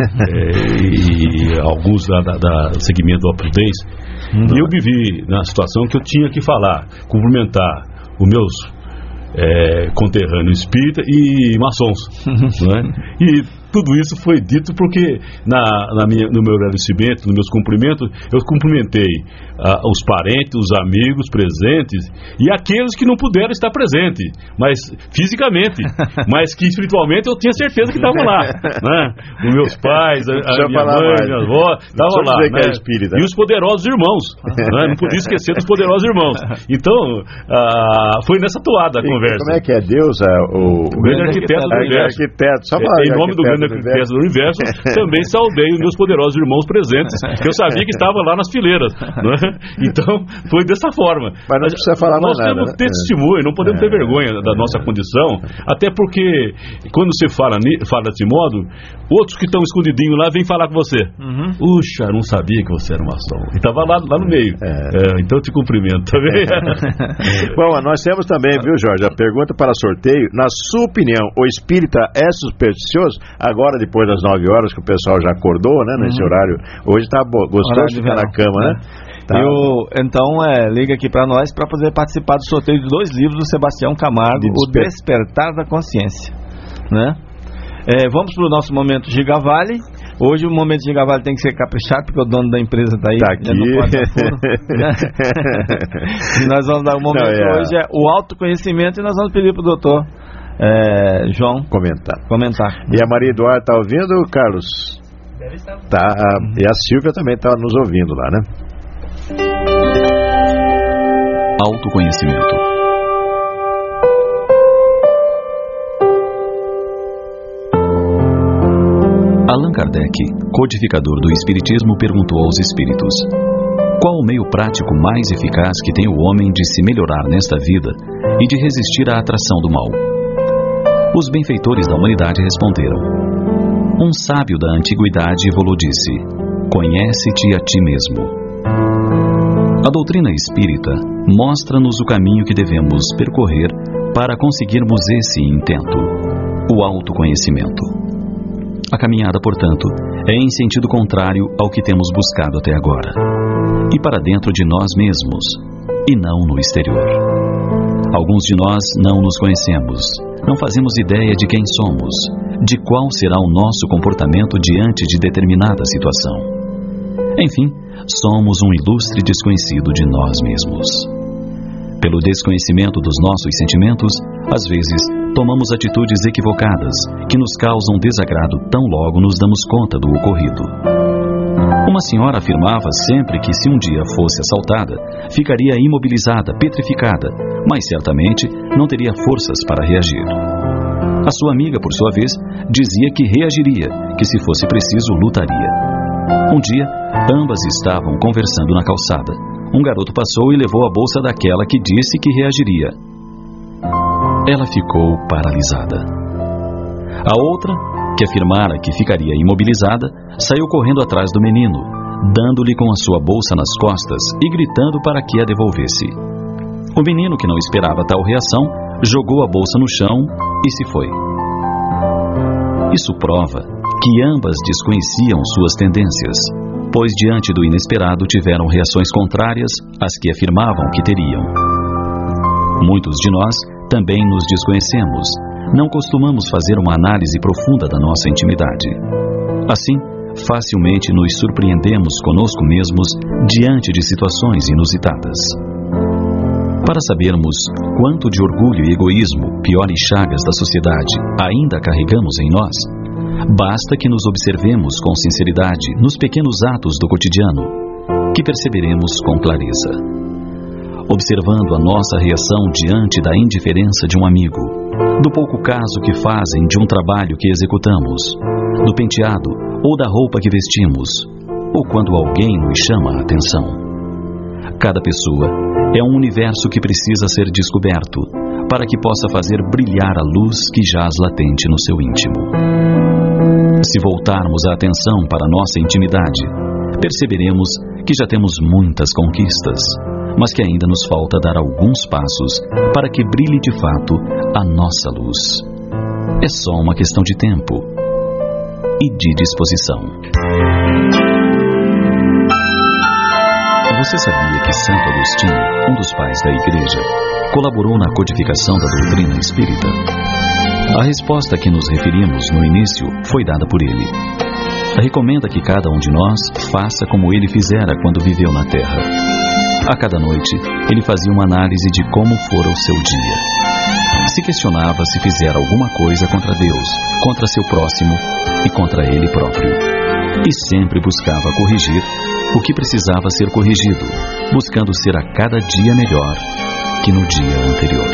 é, e alguns da, da, da segmento do Opus Dei, uhum. E eu me vi na situação que eu tinha que falar, cumprimentar os meus é, conterrâneos espírita e maçons, né? E tudo isso foi dito porque na, na minha, no meu agradecimento, nos meus cumprimentos, eu cumprimentei ah, os parentes, os amigos presentes e aqueles que não puderam estar presentes, mas fisicamente, mas que espiritualmente eu tinha certeza que estavam lá, né? Os meus pais, a, a minha mãe, mais. Minha avó, estavam lá, né? É espírita. E os poderosos irmãos, né? Não podia esquecer dos poderosos irmãos. Então, ah, foi nessa toada a e conversa. Como é que é Deus? É o, o grande arquiteto do universo. Arquiteto, só falar, em nome do grande arquiteto do universo, também saudei os meus poderosos irmãos presentes, que eu sabia que estavam lá nas fileiras, né? Então foi dessa forma. Mas não precisa falar nós mais temos nada, que ter né? testemunho, não podemos é. ter vergonha da nossa condição, até porque quando você fala, fala desse modo, outros que estão escondidinhos lá vêm falar com você. Uhum. Puxa, não sabia que você era maçom. E estava lá, lá no meio. É. É, então eu te cumprimento também. Bom, nós temos também, viu, Jorge, a pergunta para sorteio. Na sua opinião, o espírita é supersticioso? Agora, depois das nove horas, que o pessoal já acordou, né, nesse uhum. horário, hoje está gostoso de ficar na cama, né? Tá. Eu, então, é, liga aqui para nós para poder participar do sorteio de dois livros do Sebastião Camargo, de O Despertar da Consciência, né? É, vamos para o nosso momento Gigavale. Hoje o momento Gigavale tem que ser caprichado, porque o dono da empresa está aí. Tá aqui. Não pode dar furo, né? E nós vamos dar o momento não, é. hoje é o autoconhecimento, e nós vamos pedir para o doutor É, João comentar. comentar. E a Maria Eduarda está ouvindo, Carlos? Deve estar. Tá, uhum. E a Silvia também está nos ouvindo lá, né? Autoconhecimento. Allan Kardec, codificador do Espiritismo, perguntou aos espíritos: qual o meio prático mais eficaz que tem o homem de se melhorar nesta vida e de resistir à atração do mal? Os benfeitores da humanidade responderam: um sábio da antiguidade Evolô disse: conhece-te a ti mesmo. A doutrina espírita mostra-nos o caminho que devemos percorrer para conseguirmos esse intento, o autoconhecimento. A caminhada, portanto, é em sentido contrário ao que temos buscado até agora, e para dentro de nós mesmos, e não no exterior. Alguns de nós não nos conhecemos, não fazemos ideia de quem somos, de qual será o nosso comportamento diante de determinada situação. Enfim, somos um ilustre desconhecido de nós mesmos. Pelo desconhecimento dos nossos sentimentos, às vezes, tomamos atitudes equivocadas que nos causam desagrado tão logo nos damos conta do ocorrido. Uma senhora afirmava sempre que se um dia fosse assaltada, ficaria imobilizada, petrificada, mas certamente não teria forças para reagir. A sua amiga, por sua vez, dizia que reagiria, que se fosse preciso, lutaria. Um dia, ambas estavam conversando na calçada. Um garoto passou e levou a bolsa daquela que disse que reagiria. Ela ficou paralisada. A outra, que afirmara que ficaria imobilizada, saiu correndo atrás do menino, dando-lhe com a sua bolsa nas costas e gritando para que a devolvesse. O menino, que não esperava tal reação, jogou a bolsa no chão e se foi. Isso prova que ambas desconheciam suas tendências, pois diante do inesperado tiveram reações contrárias às que afirmavam que teriam. Muitos de nós também nos desconhecemos, não costumamos fazer uma análise profunda da nossa intimidade. Assim, facilmente nos surpreendemos conosco mesmos diante de situações inusitadas. Para sabermos quanto de orgulho e egoísmo, piores chagas da sociedade, ainda carregamos em nós, basta que nos observemos com sinceridade nos pequenos atos do cotidiano, que perceberemos com clareza. Observando a nossa reação diante da indiferença de um amigo, do pouco caso que fazem de um trabalho que executamos, do penteado ou da roupa que vestimos, ou quando alguém nos chama a atenção. Cada pessoa é um universo que precisa ser descoberto para que possa fazer brilhar a luz que jaz latente no seu íntimo. Se voltarmos a atenção para a nossa intimidade, perceberemos que já temos muitas conquistas, mas que ainda nos falta dar alguns passos para que brilhe de fato a nossa luz. É só uma questão de tempo e de disposição. Você sabia que Santo Agostinho, um dos pais da Igreja, colaborou na codificação da doutrina espírita? A resposta a que nos referimos no início foi dada por ele. Recomenda que cada um de nós faça como ele fizera quando viveu na Terra. A cada noite, ele fazia uma análise de como fora o seu dia. Se questionava se fizera alguma coisa contra Deus, contra seu próximo e contra ele próprio. E sempre buscava corrigir o que precisava ser corrigido, buscando ser a cada dia melhor que no dia anterior.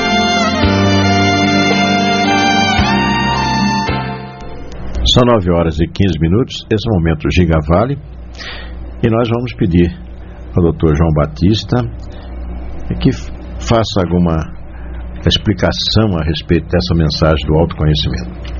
São nove horas e quinze minutos, esse é o momento Giga Vale, e nós vamos pedir ao doutor João Batista que faça alguma explicação a respeito dessa mensagem do autoconhecimento.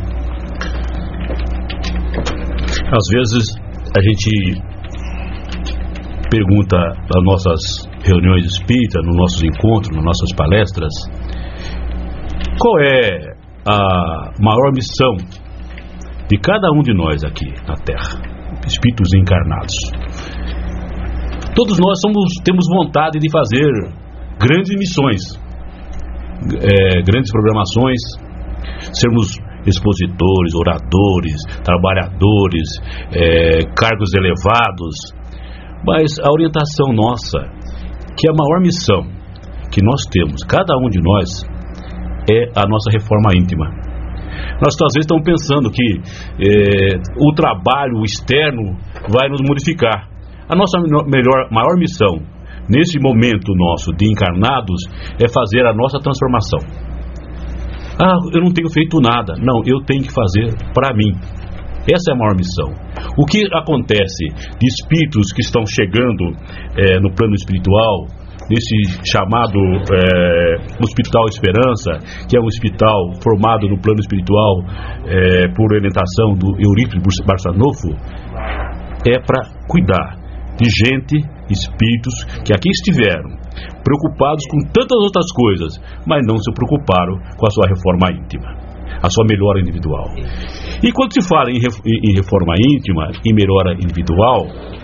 Às vezes a gente pergunta nas nossas reuniões espíritas, nos nossos encontros, nas nossas palestras, qual é a maior missão de cada um de nós aqui na Terra, espíritos encarnados. Todos nós somos, temos vontade de fazer grandes missões, é, grandes programações, sermos expositores, oradores, trabalhadores, é, cargos elevados, mas a orientação nossa, que a maior missão que nós temos, cada um de nós, é a nossa reforma íntima. Nós às vezes estamos pensando que é, o trabalho externo vai nos modificar. A nossa melhor, maior missão, nesse momento nosso de encarnados, é fazer a nossa transformação. Ah, eu não tenho feito nada. Não, eu tenho que fazer para mim. Essa é a maior missão. O que acontece de espíritos que estão chegando é, no plano espiritual, nesse chamado é, Hospital Esperança, que é um hospital formado no plano espiritual é, por orientação do Eurípides Barçanufo, é para cuidar de gente, espíritos que aqui estiveram preocupados com tantas outras coisas, mas não se preocuparam com a sua reforma íntima, a sua melhora individual. E quando se fala em, em reforma íntima, em melhora individual,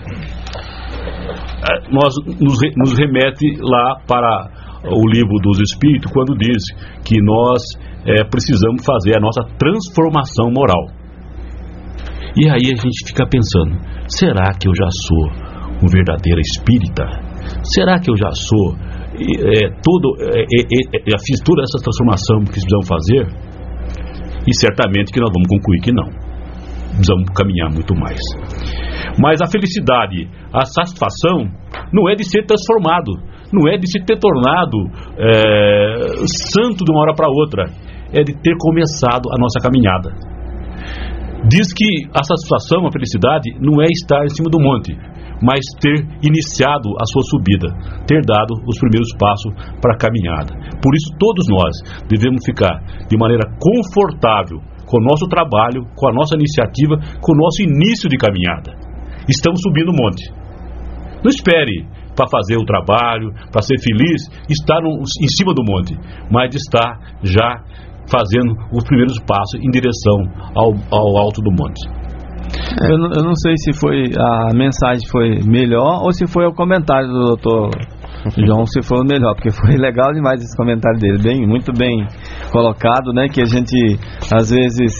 nós nos, nos remete lá para o livro dos Espíritos, quando diz que nós é, precisamos fazer a nossa transformação moral. E aí a gente fica pensando, será que eu já sou um verdadeiro espírita? Será que eu já sou é, todo, é, é, já fiz toda essa transformação que precisamos fazer? E certamente que nós vamos concluir que não. Precisamos caminhar muito mais. Mas a felicidade, a satisfação não é de ser transformado, não é de se ter tornado é, santo de uma hora para outra, é de ter começado a nossa caminhada. Diz que a satisfação, a felicidade não é estar em cima do monte, mas ter iniciado a sua subida, ter dado os primeiros passos para a caminhada. Por isso todos nós devemos ficar de maneira confortável com o nosso trabalho, com a nossa iniciativa, com o nosso início de caminhada. Estamos subindo o monte. Não espere para fazer o trabalho, para ser feliz, estar no, em cima do monte, mas de estar já fazendo os primeiros passos em direção ao, ao alto do monte. É. Eu, não, eu não sei se foi a mensagem foi melhor ou se foi o comentário do doutor João, se foi o melhor, porque foi legal demais esse comentário dele, bem, muito bem colocado, né? Que a gente às vezes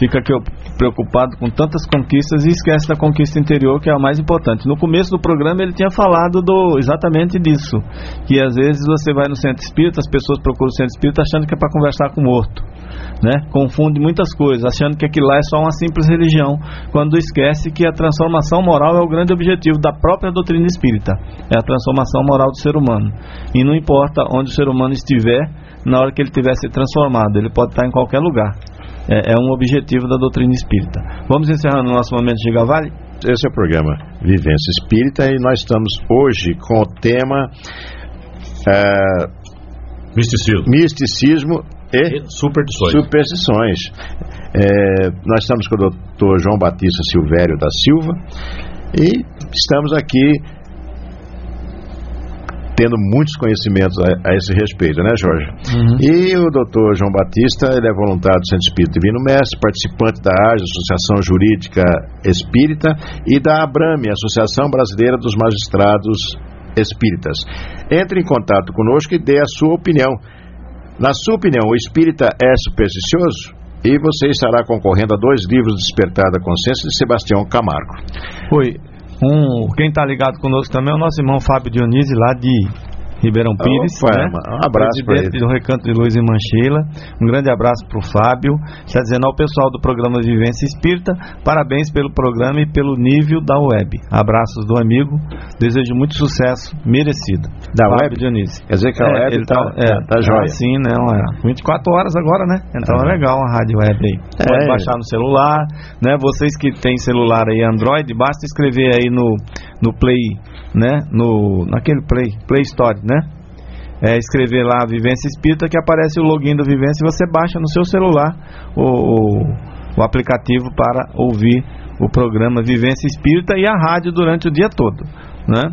fica preocupado com tantas conquistas e esquece da conquista interior, que é a mais importante. No começo do programa ele tinha falado do, exatamente disso, que às vezes você vai no centro espírita, as pessoas procuram o centro espírita achando que é para conversar com o morto, né? Confunde muitas coisas, achando que aquilo lá é só uma simples religião, quando esquece que a transformação moral é o grande objetivo da própria doutrina espírita, é a transformação moral do ser humano, e não importa onde o ser humano estiver, na hora que ele tiver se transformado, ele pode estar em qualquer lugar. É, é um objetivo da doutrina espírita. Vamos encerrando o nosso momento de Gavale? Esse é o programa Vivência Espírita e nós estamos hoje com o tema é, misticismo. misticismo e, e superstições. superstições. É, nós estamos com o doutor João Batista Silvério da Silva e estamos aqui tendo muitos conhecimentos a, a esse respeito, né, Jorge? Uhum. E o doutor João Batista, ele é voluntário do Centro Espírita Divino Mestre, participante da A G E, Associação Jurídica Espírita, e da ABRAME, Associação Brasileira dos Magistrados Espíritas. Entre em contato conosco e dê a sua opinião. Na sua opinião, o espírita é supersticioso? E você estará concorrendo a dois livros Despertar da Consciência de Sebastião Camargo. Oi. Um, quem está ligado conosco também é o nosso irmão Fábio Dionísio, lá de Ribeirão Pires, Opa, né? Um abraço para ele. do Recanto de Luz em Manchila. Um grande abraço para o Fábio. Está dizendo ao pessoal do programa Vivência Espírita, parabéns pelo programa e pelo nível da web. Abraços do amigo, desejo muito sucesso merecido. Da Fábio web? Dionísio. Quer dizer que a é, web ele tá, tá, é, tá jóia. Sim, né? vinte e quatro horas agora, né? Então é, é legal a rádio web aí. É. Pode baixar no celular, né? Vocês que têm celular aí Android, basta escrever aí no, no Play, né? No, naquele Play, Play Store, né? É, escrever lá Vivência Espírita, que aparece o login do Vivência e você baixa no seu celular o, o, o aplicativo para ouvir o programa Vivência Espírita e a rádio durante o dia todo, né?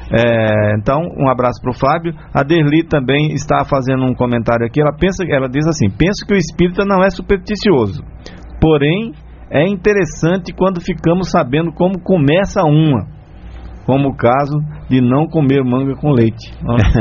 É, então, um abraço para o Fábio. A Derli também está fazendo um comentário aqui. Ela, pensa, ela diz assim: penso que o espírita não é supersticioso, porém é interessante quando ficamos sabendo como começa uma, como o caso de não comer manga com leite.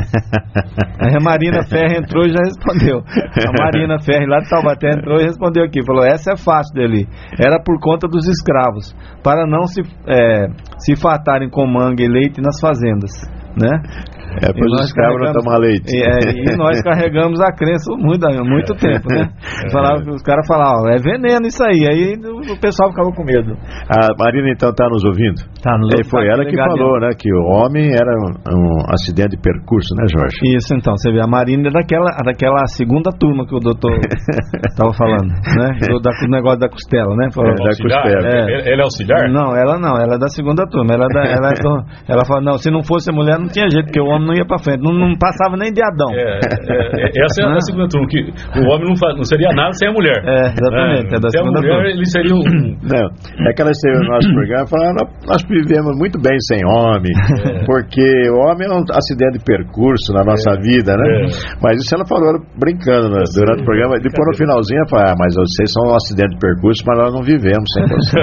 Aí a Marina Ferre entrou e já respondeu. A Marina Ferre lá de Taubaté entrou e respondeu aqui, falou: essa é fácil dele, era por conta dos escravos, para não se, é, se fartarem com manga e leite nas fazendas, né? É para os escravos não tomar leite. E, é, e nós carregamos a crença muito, muito tempo, né? Falava, os caras falavam, é veneno isso aí. Aí o pessoal ficava com medo. A Marina então está nos ouvindo? Tá nos ouvindo. E foi ela que falou, né? Que o homem era um, um acidente de percurso, né, Jorge? Isso, então. Você vê, a Marina é daquela, daquela segunda turma que o doutor estava falando, né? Do, da, do negócio da costela, né? Falou, é, da costela. É. Ele é auxiliar? Não, ela não. Ela é da segunda turma. Ela, é da, ela, é do, ela fala, não, se não fosse a mulher não tinha jeito, porque o homem não ia pra frente, não, não passava nem de Adão. É, é, é, essa é a segunda turma, que o homem não, faz, não seria nada sem a mulher. É, exatamente, é, é da sem segunda a mulher, turma. Ele seria um... Não, é que ela esteve no nosso programa e falou, nós vivemos muito bem sem homem, é. porque o homem é um acidente de percurso na nossa é. vida, né? É. Mas isso ela falou brincando né, durante o programa, e depois no finalzinho ela falou, ah, mas vocês são um acidente de percurso, mas nós não vivemos sem você.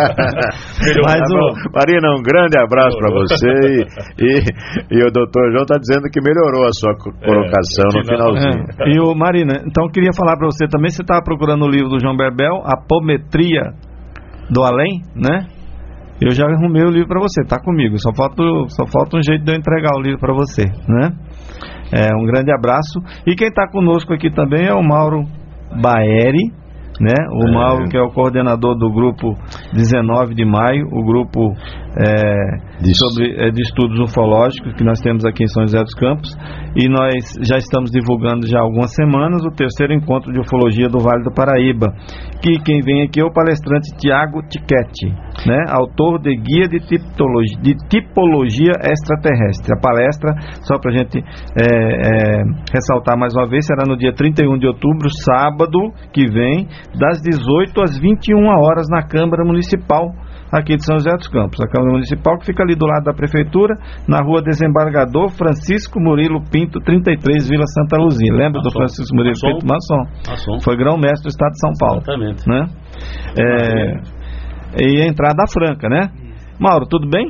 Mas o... Marina, um grande abraço para você e, e, e o doutor João está dizendo que melhorou a sua colocação é, no finalzinho. É. E o Marina, então eu queria falar para você também, você estava procurando o livro do João Berbel, Apometria do Além, né? Eu já arrumei o livro para você, tá comigo, só falta, só falta um jeito de eu entregar o livro para você, né? É, um grande abraço. E quem está conosco aqui também é o Mauro Baeri, né? O é. Mauro, que é o coordenador do grupo dezenove de maio, o grupo é, de, sobre, é, de estudos ufológicos que nós temos aqui em São José dos Campos, e nós já estamos divulgando já há algumas semanas o terceiro encontro de ufologia do Vale do Paraíba, que quem vem aqui é o palestrante Tiago Tiquete, né? Autor de Guia de Tipologia, de Tipologia Extraterrestre. A palestra, só para a gente é, é, ressaltar mais uma vez, será no dia trinta e um de outubro, sábado que vem, das dezoito às vinte e uma horas, na Câmara Municipal aqui de São José dos Campos. A Câmara Municipal que fica ali do lado da Prefeitura, na rua Desembargador Francisco Murilo Pinto, trinta e três, Vila Santa Luzia. Lembra maçom. do Francisco Murilo maçom. Pinto? Maçom. maçom. Foi grão-mestre do Estado de São Paulo. Exatamente. Né? É, e a entrada franca, né? Mauro, tudo bem?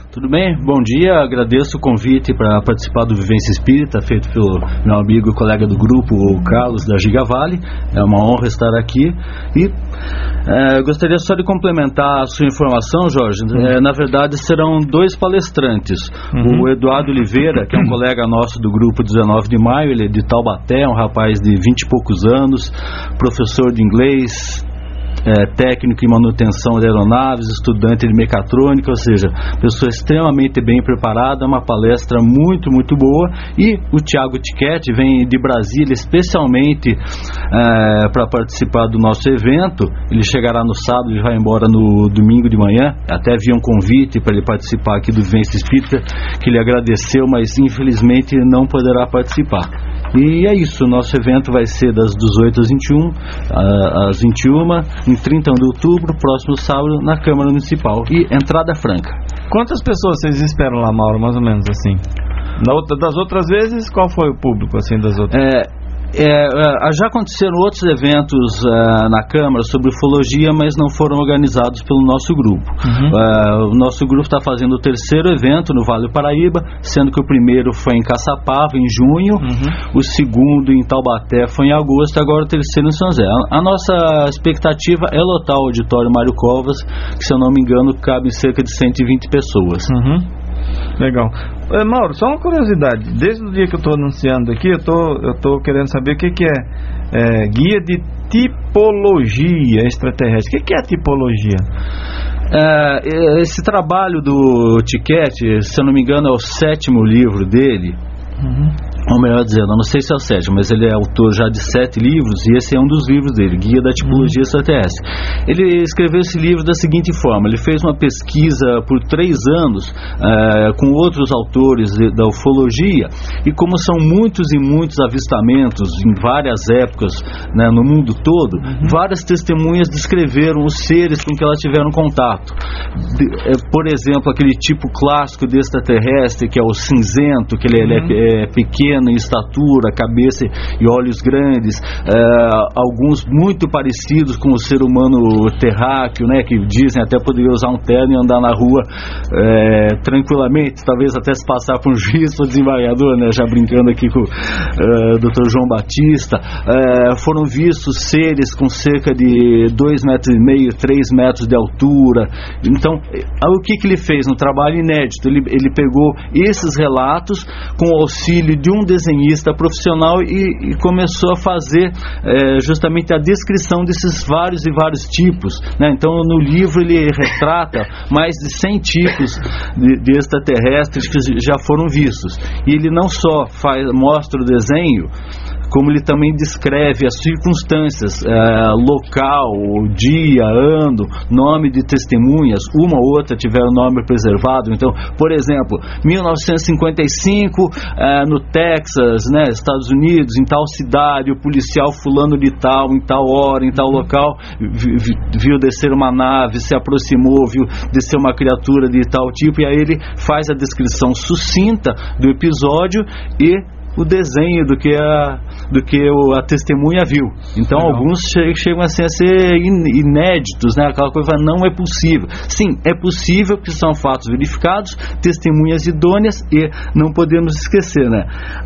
Tudo bem? Bom dia, agradeço o convite para participar do Vivência Espírita, feito pelo meu amigo e colega do grupo, o Carlos, da Gigavale. É uma honra estar aqui. E é, gostaria só de complementar a sua informação, Jorge. Uhum. É, na verdade, serão dois palestrantes. Uhum. O Eduardo Oliveira, que é um colega nosso do grupo dezenove de maio, ele é de Taubaté, um rapaz de vinte e poucos anos, professor de inglês, É, técnico em manutenção de aeronaves, estudante de mecatrônica, ou seja, pessoa extremamente bem preparada, uma palestra muito, muito boa. E o Tiago Tiquete vem de Brasília especialmente é, para participar do nosso evento. Ele chegará no sábado e vai embora no domingo de manhã. Até havia um convite para ele participar aqui do Vivência Espírita, que ele agradeceu, mas infelizmente não poderá participar. E é isso, o nosso evento vai ser das dezoito às vinte e um, às vinte e uma, em trinta de outubro, próximo sábado, na Câmara Municipal. E entrada franca. Quantas pessoas vocês esperam lá, Mauro, mais ou menos assim? Na outra, das outras vezes, qual foi o público assim das outras? É... É, já aconteceram outros eventos uh, na Câmara sobre ufologia, mas não foram organizados pelo nosso grupo. Uhum. Uh, o nosso grupo está fazendo o terceiro evento no Vale do Paraíba, sendo que o primeiro foi em Caçapava, em junho, uhum. o segundo em Taubaté foi em agosto, agora o terceiro em São José. A, a nossa expectativa é lotar o auditório Mário Covas, que, se eu não me engano, cabe cerca de cento e vinte pessoas. Uhum. Legal. É, Mauro, só uma curiosidade. Desde o dia que eu estou anunciando aqui, eu tô, eu tô querendo saber o que, que é, é guia de tipologia extraterrestre. O que, que é a tipologia? É, esse trabalho do Tiquete, se eu não me engano, é o sétimo livro dele. Uhum. Ou melhor dizendo, eu não sei se é o sétimo, mas ele é autor já de sete livros, e esse é um dos livros dele, Guia da Tipologia Extraterrestre. Ele escreveu esse livro da seguinte forma: ele fez uma pesquisa por três anos uh, com outros autores de, da ufologia, e como são muitos e muitos avistamentos em várias épocas, né, no mundo todo, uhum. várias testemunhas descreveram os seres com que elas tiveram contato. De, é, por exemplo, aquele tipo clássico de extraterrestre, que é o cinzento, que ele, uhum. ele é, é pequeno em estatura, cabeça e olhos grandes, é, alguns muito parecidos com o ser humano terráqueo, né, que dizem até poderia usar um terno e andar na rua é, tranquilamente, talvez até se passar por um juiz ou desembargador, né, já brincando aqui com o é, doutor João Batista. É, foram vistos seres com cerca de dois metros e meio, três metros de altura. Então, o que, que ele fez? Um trabalho inédito. Ele, ele pegou esses relatos com o auxílio de um desenhista profissional e, e começou a fazer é, justamente a descrição desses vários e vários tipos, né? Então, no livro ele retrata mais de cem tipos de, de extraterrestres que já foram vistos, e ele não só faz, mostra o desenho, como ele também descreve as circunstâncias, é, local, dia, ano, nome de testemunhas. Uma ou outra tiveram nome preservado. Então, por exemplo, mil novecentos e cinquenta e cinco, é, no Texas, né, Estados Unidos, em tal cidade, o policial fulano de tal, em tal hora, em tal local, vi, viu descer uma nave, se aproximou, viu descer uma criatura de tal tipo, e aí ele faz a descrição sucinta do episódio e o desenho do que a, do que a testemunha viu. Então, legal. Alguns che- chegam assim a ser in, inéditos, né? Aquela coisa, não é possível. Sim, é possível, porque são fatos verificados, testemunhas idôneas, e não podemos esquecer, né?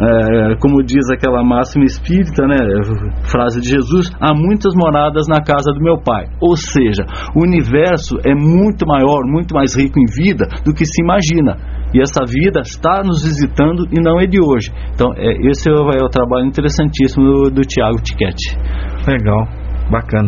É, como diz aquela máxima espírita, né? Frase de Jesus: há muitas moradas na casa do meu Pai. Ou seja, o universo é muito maior, muito mais rico em vida do que se imagina. E essa vida está nos visitando e não é de hoje. Então, é, esse é o, é o trabalho interessantíssimo do, do Tiago Tiquete. Legal, bacana.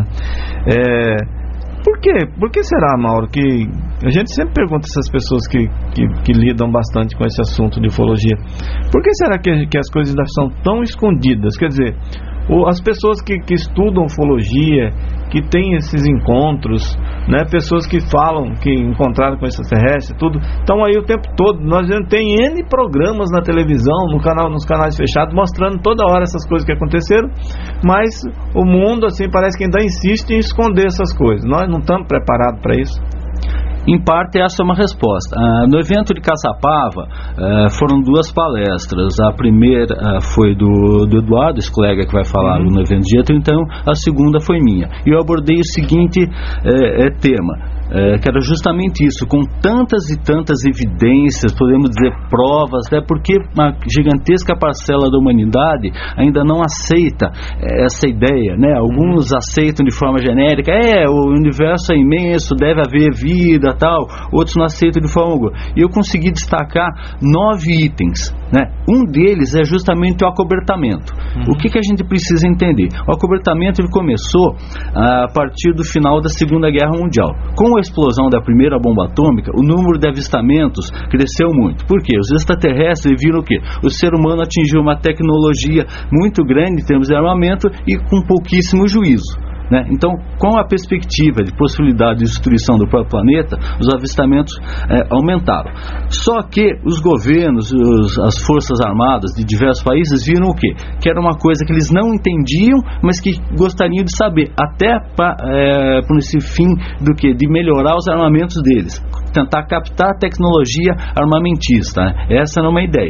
É, por quê? Por que será, Mauro, que a gente sempre pergunta a essas pessoas que, que, que lidam bastante com esse assunto de ufologia, por que será que, que as coisas ainda são tão escondidas? Quer dizer, o, as pessoas que, que estudam ufologia, que têm esses encontros, né, pessoas que falam que encontraram com extraterrestre, tudo, estão aí o tempo todo. Nós tem N programas na televisão, no canal, nos canais fechados, mostrando toda hora essas coisas que aconteceram, mas o mundo, assim, parece que ainda insiste em esconder essas coisas. Nós não estamos preparados para isso. Em parte, essa é uma resposta. Ah, no evento de Caçapava, ah, foram duas palestras. A primeira ah, foi do, do Eduardo, esse colega que vai falar uhum. no evento dia trinta e um. A segunda foi minha. E eu abordei o seguinte eh, eh, tema: é, que era justamente isso, com tantas e tantas evidências, podemos dizer provas, até porque uma gigantesca parcela da humanidade ainda não aceita essa ideia, né? Alguns aceitam de forma genérica, é, o universo é imenso, deve haver vida, tal, outros não aceitam de forma alguma. E eu consegui destacar nove itens, né? Um deles é justamente o acobertamento. Uhum. O que, que a gente precisa entender? O acobertamento ele começou a partir do final da Segunda Guerra Mundial. Com a explosão da primeira bomba atômica, o número de avistamentos cresceu muito. Por quê? Os extraterrestres viram o quê? O ser humano atingiu uma tecnologia muito grande em termos de armamento e com pouquíssimo juízo. Né? Então, com a perspectiva de possibilidade de destruição do próprio planeta, os avistamentos é, aumentaram. Só que os governos, os, as forças armadas de diversos países viram o quê? Que era uma coisa que eles não entendiam, mas que gostariam de saber, até para é, esse fim do quê? De melhorar os armamentos deles, tentar captar a tecnologia armamentista, né? Essa era uma ideia.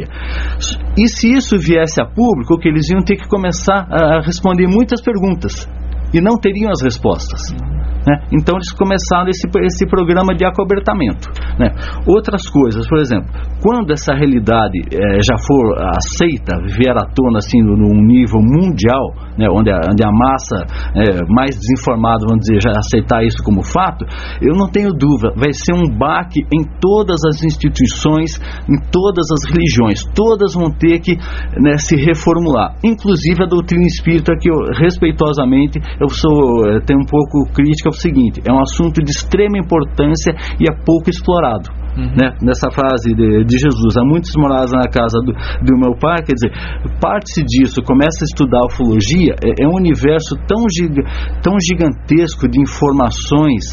E se isso viesse a público, o que eles iam ter que começar a responder muitas perguntas e não teriam as respostas, né? Então eles começaram esse, esse programa de acobertamento, né? Outras coisas, por exemplo, quando essa realidade eh, já for aceita, vier à tona assim num nível mundial, né, onde, a, onde a massa eh, mais desinformada, vamos dizer, já aceitar isso como fato, eu não tenho dúvida, vai ser um baque em todas as instituições, em todas as religiões, todas vão ter que, né, se reformular, inclusive a doutrina espírita, que eu respeitosamente eu sou, eu tenho um pouco crítica ao seguinte: é um assunto de extrema importância e é pouco explorado. Uhum. Né? Nessa frase de, de Jesus, há muitos morados na casa do, do meu pai, quer dizer, parte disso, começa a estudar a ufologia, é, é um universo tão, giga, tão gigantesco de informações,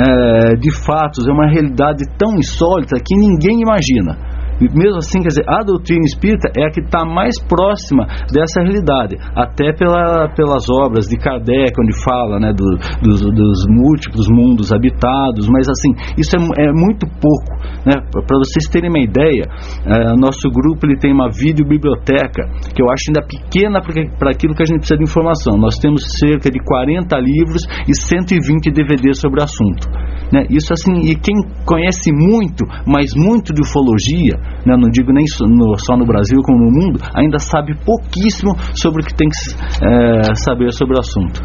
é, de fatos, é uma realidade tão insólita que ninguém imagina. E mesmo assim, quer dizer, a doutrina espírita é a que está mais próxima dessa realidade, até pela, pelas obras de Kardec, onde fala, né, do, dos, dos múltiplos mundos habitados, mas assim, isso é, é muito pouco, né? Para vocês terem uma ideia, é, nosso grupo ele tem uma videobiblioteca, que eu acho ainda pequena para aquilo que a gente precisa de informação. Nós temos cerca de quarenta livros e cento e vinte D V Ds sobre o assunto, né? Isso assim, e quem conhece muito, mas muito de ufologia, né, não digo nem so, no, só no Brasil como no mundo, ainda sabe pouquíssimo sobre o que tem que é, saber sobre o assunto.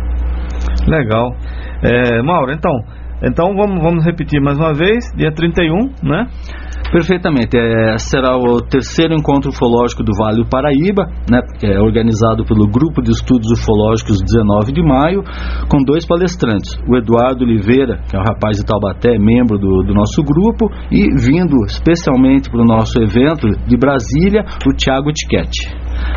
Legal. É, Mauro, então, então vamos, vamos repetir mais uma vez, dia trinta e um, né? Perfeitamente, é, será o terceiro encontro ufológico do Vale do Paraíba, né, que é organizado pelo Grupo de Estudos Ufológicos dezenove de maio, com dois palestrantes, o Eduardo Oliveira, que é um rapaz de Taubaté, membro do, do nosso grupo, e vindo especialmente para o nosso evento de Brasília, o Tiago Tiquete.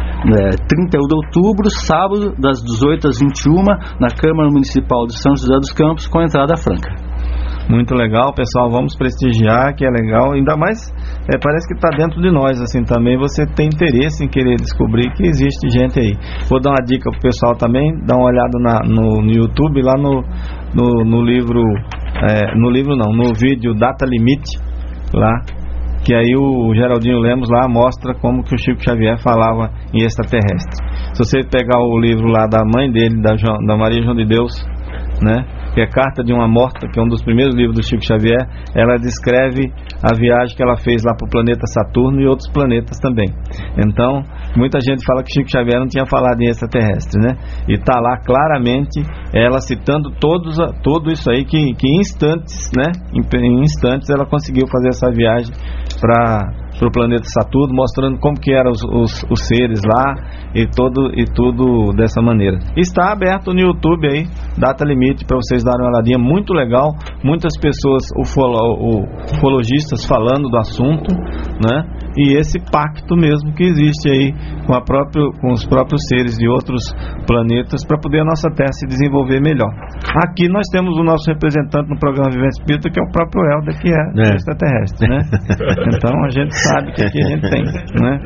É, trinta e um de outubro, sábado, das dezoito às vinte e uma, na Câmara Municipal de São José dos Campos, com entrada franca. Muito legal, pessoal, vamos prestigiar, que é legal, ainda mais, é, parece que está dentro de nós, assim, também você tem interesse em querer descobrir que existe gente aí. Vou dar uma dica pro pessoal também, dá uma olhada na, no, no YouTube, lá no, no, no livro, é, no livro não, no vídeo Data Limite, lá, que aí o Geraldinho Lemos lá mostra como que o Chico Xavier falava em extraterrestre. Se você pegar o livro lá da mãe dele, da, João, da Maria João de Deus, né, que é Carta de uma Morta, que é um dos primeiros livros do Chico Xavier, ela descreve a viagem que ela fez lá para o planeta Saturno e outros planetas também. Então, muita gente fala que Chico Xavier não tinha falado em extraterrestre, né? E está lá claramente ela citando todos, tudo isso aí, que, que em instantes, né? Em, em instantes ela conseguiu fazer essa viagem para para o planeta Saturno, mostrando como que eram os, os, os seres lá e, todo, e tudo dessa maneira. Está aberto no YouTube aí, Data Limite, para vocês darem uma olhadinha, muito legal, muitas pessoas ufolo, ufologistas falando do assunto, né? E esse pacto mesmo que existe aí com, a próprio, com os próprios seres de outros planetas, para poder a nossa Terra se desenvolver melhor. Aqui nós temos o nosso representante no programa Vivência Espírita, que é o próprio Helder, que é, é. extraterrestre, né? Então a gente sabe que aqui a gente tem, né?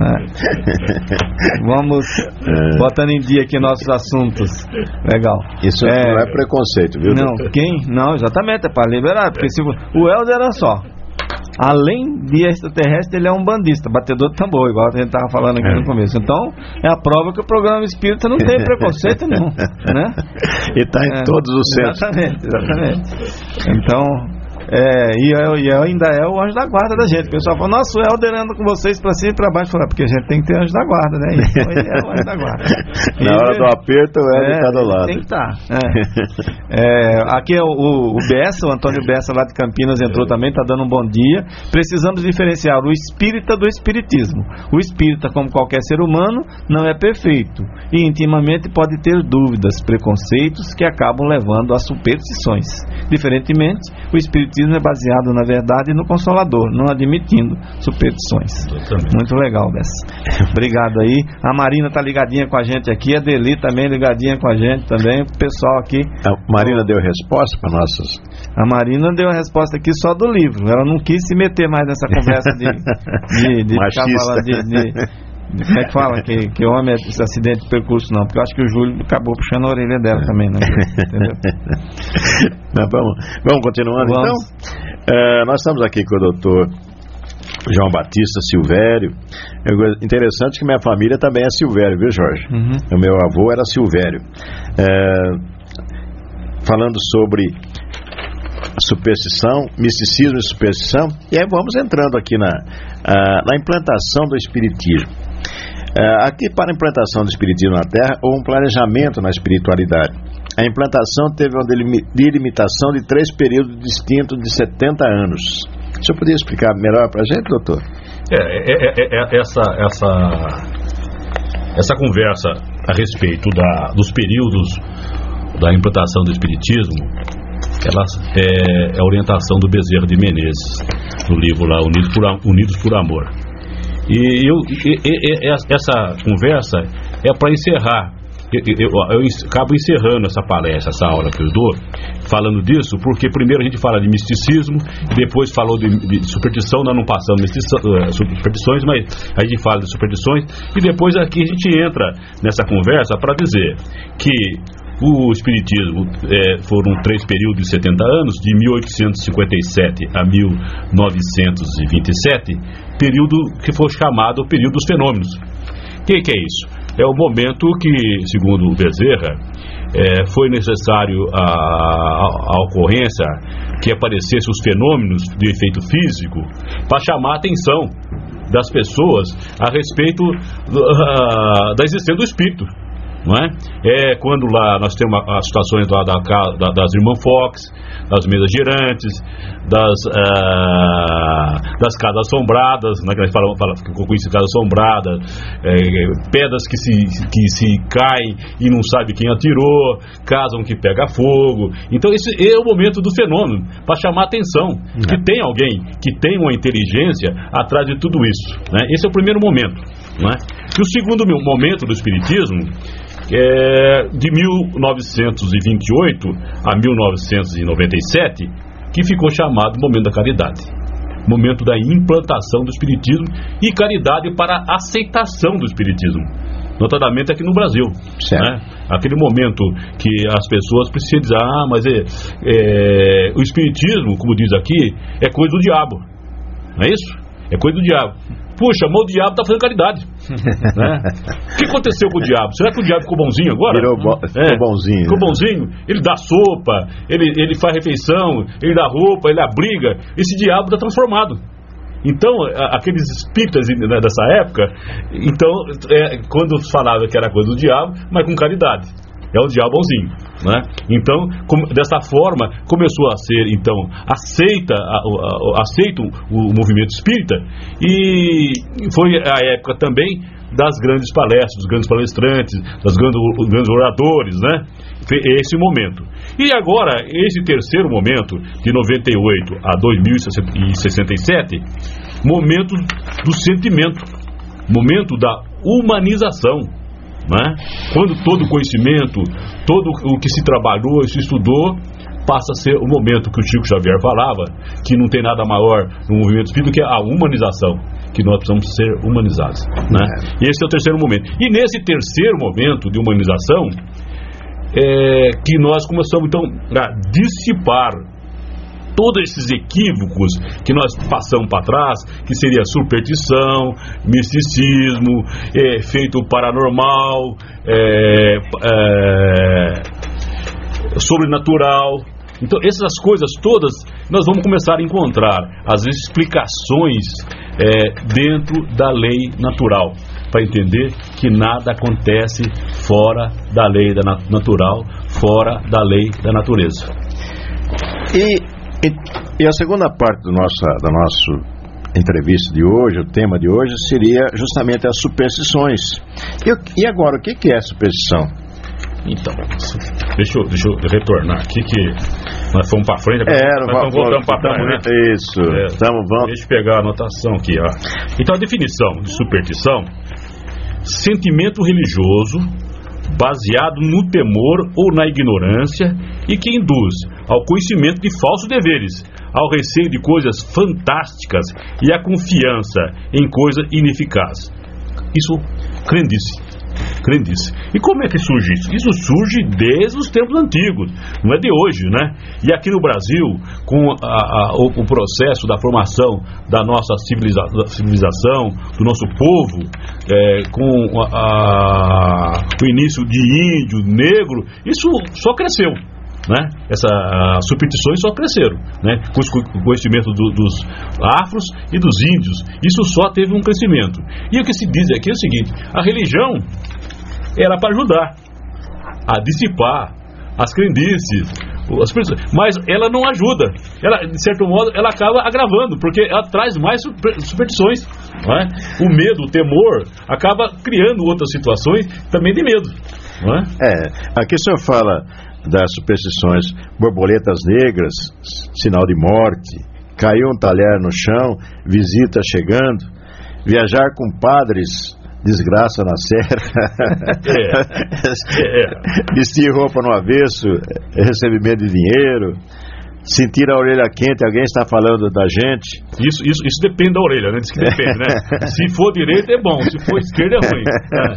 É. Vamos é. botando em dia aqui nossos assuntos. Legal. Isso é, não é preconceito, viu? Não, doutor? Quem? Não, exatamente, é para liberar, porque se o Helder era só além de extraterrestre, ele é um bandista, batedor de tambor, igual a gente estava falando aqui é. no começo. Então, é a prova que o programa espírita não tem preconceito nenhum, né? E está em é, todos os centros. Exatamente, exatamente. Então... É, e, eu, e eu ainda é o anjo da guarda da gente. O pessoal fala, nossa, o Helder anda com vocês pra cima e pra baixo. Fala, porque a gente tem que ter anjo da guarda, né? Então ele é o anjo da guarda. Na hora do aperto, o Helder está do lado. Tem que estar. É. É, aqui é o, o Bessa, o Antônio Bessa lá de Campinas entrou também, está dando um bom dia. Precisamos diferenciar o espírita do espiritismo. O espírita, como qualquer ser humano, não é perfeito e intimamente pode ter dúvidas, preconceitos que acabam levando a superstições. Diferentemente, o espiritismo é baseado na verdade e no Consolador, não admitindo superstições. Muito legal, Bessa. Obrigado aí. A Marina está ligadinha com a gente aqui, a Deli também ligadinha com a gente também, o pessoal aqui. A Marina deu resposta para nossas... A Marina deu a resposta aqui só do livro, ela não quis se meter mais nessa conversa de, de, de ficar falando de... de como é que fala? Que, que homem é acidente de percurso, não. Porque eu acho que o Júlio acabou puxando a orelha dela também, né? Entendeu? Não, vamos, vamos continuando vamos. Então. É, nós estamos aqui com o doutor João Batista Silvério. É interessante que minha família também é Silvério, viu, Jorge? Uhum. O meu avô era Silvério. É, falando sobre superstição, misticismo e superstição. E aí vamos entrando aqui na, na implantação do espiritismo. Uh, aqui, para a implantação do espiritismo na Terra, houve um planejamento na espiritualidade. A implantação teve uma delimitação de três períodos distintos de setenta anos. O senhor poderia explicar melhor para a gente, doutor? É, é, é, é essa, essa, essa conversa a respeito da, dos períodos da implantação do espiritismo, ela é, é a orientação do Bezerra de Menezes, no livro lá, Unidos por, Unidos por Amor. E, eu, e, e, e essa conversa é para encerrar. Eu, eu, eu acabo encerrando essa palestra, essa aula que eu dou, falando disso, porque primeiro a gente fala de misticismo, depois falou de, de superstição. Nós não passamos uh, superstições, mas a gente fala de superstições, e depois aqui a gente entra nessa conversa para dizer que o espiritismo é, foram três períodos de setenta anos, de mil oitocentos e cinquenta e sete a mil novecentos e vinte e sete, período que foi chamado período dos fenômenos. O que, que é isso? É o momento que, segundo o Bezerra, é, foi necessário a, a, a ocorrência que aparecessem os fenômenos de efeito físico para chamar a atenção das pessoas a respeito uh, da existência do espírito. Não é? É quando lá nós temos as situações lá da, da, das irmãs Fox, das mesas girantes, das, uh, das casas assombradas, né, que a gente fala, fala que eu conheci casas assombradas, é, pedras que se, que se caem e não sabe quem atirou, casam que pega fogo. Então esse é o momento do fenômeno, para chamar a atenção, uhum. que tem alguém que tem uma inteligência atrás de tudo isso, né? Esse é o primeiro momento, não é? E o segundo momento do espiritismo é de mil novecentos e vinte e oito a mil novecentos e noventa e sete, que ficou chamado momento da caridade, momento da implantação do espiritismo e caridade para a aceitação do espiritismo, notadamente aqui no Brasil, né? Aquele momento que as pessoas precisam dizer, ah, mas é, é, o espiritismo, como diz aqui, é coisa do diabo, não é isso? É coisa do diabo. Puxa, mas o diabo está fazendo caridade, né? O que aconteceu com o diabo? Será que o diabo ficou bonzinho agora? Virou bo ficou é, bonzinho. Ficou bonzinho. Ele dá sopa, ele, ele faz refeição, ele dá roupa, ele abriga. Esse diabo está transformado. Então, aqueles espíritas dessa época, então, é, quando falava que era coisa do diabo, mas com caridade. É o diabo bonzinho, né? Então, com, dessa forma, começou a ser, então, aceita, a, a, aceita o, o movimento espírita, e foi a época também das grandes palestras, dos grandes palestrantes, dos grandes, grandes oradores, né? Esse momento. E agora, esse terceiro momento, de noventa e oito a dois mil e sessenta e sete, momento do sentimento, momento da humanização, né? Quando todo o conhecimento, todo o que se trabalhou e se estudou passa a ser o momento que o Chico Xavier falava, que não tem nada maior no movimento espírita que a humanização, que nós precisamos ser humanizados, né? E esse é o terceiro momento. E nesse terceiro momento de humanização é que nós começamos então a dissipar todos esses equívocos que nós passamos para trás, que seria superstição, misticismo, é, efeito paranormal, é, é, sobrenatural. Então essas coisas todas nós vamos começar a encontrar as explicações é, dentro da lei natural, para entender que nada acontece fora da lei da nat- natural, fora da lei da natureza. E, e, e a segunda parte do nosso, da nossa entrevista de hoje, o tema de hoje, seria justamente as superstições. E, e agora, o que, que é superstição? Então, deixa eu, deixa eu retornar aqui, que nós fomos para frente, agora é, nós vamos voltando para trás, né? Isso, é, tamo, vamos... Deixa eu pegar a anotação aqui, ó. Então, a definição de superstição: sentimento religioso baseado no temor ou na ignorância e que induz ao conhecimento de falsos deveres, ao receio de coisas fantásticas e à confiança em coisa ineficaz. Isso, crendice. Crendice. E como é que surge isso? Isso surge desde os tempos antigos, não é de hoje, né? E aqui no Brasil, com a, a, o, o processo da formação da nossa civiliza, civilização, do nosso povo, é, com a, a, o início de índio, negro, isso só cresceu, né? Essas superstições só cresceram, né? Com o conhecimento do, dos afros e dos índios, isso só teve um crescimento. E o que se diz aqui é o seguinte: a religião era para ajudar a dissipar as crendices, as pessoas, mas ela não ajuda. Ela, de certo modo, ela acaba agravando, porque ela traz mais superstições, não é? O medo, o temor, acaba criando outras situações também de medo, não é? É, aqui o senhor fala das superstições: borboletas negras, sinal de morte, caiu um talher no chão, visita chegando, viajar com padres, desgraça na serra, é, é, é. vestir roupa no avesso, recebimento de dinheiro, sentir a orelha quente, alguém está falando da gente. Isso, isso, isso depende da orelha, né? Diz que depende, né? Se for direita é bom, se for esquerda é ruim.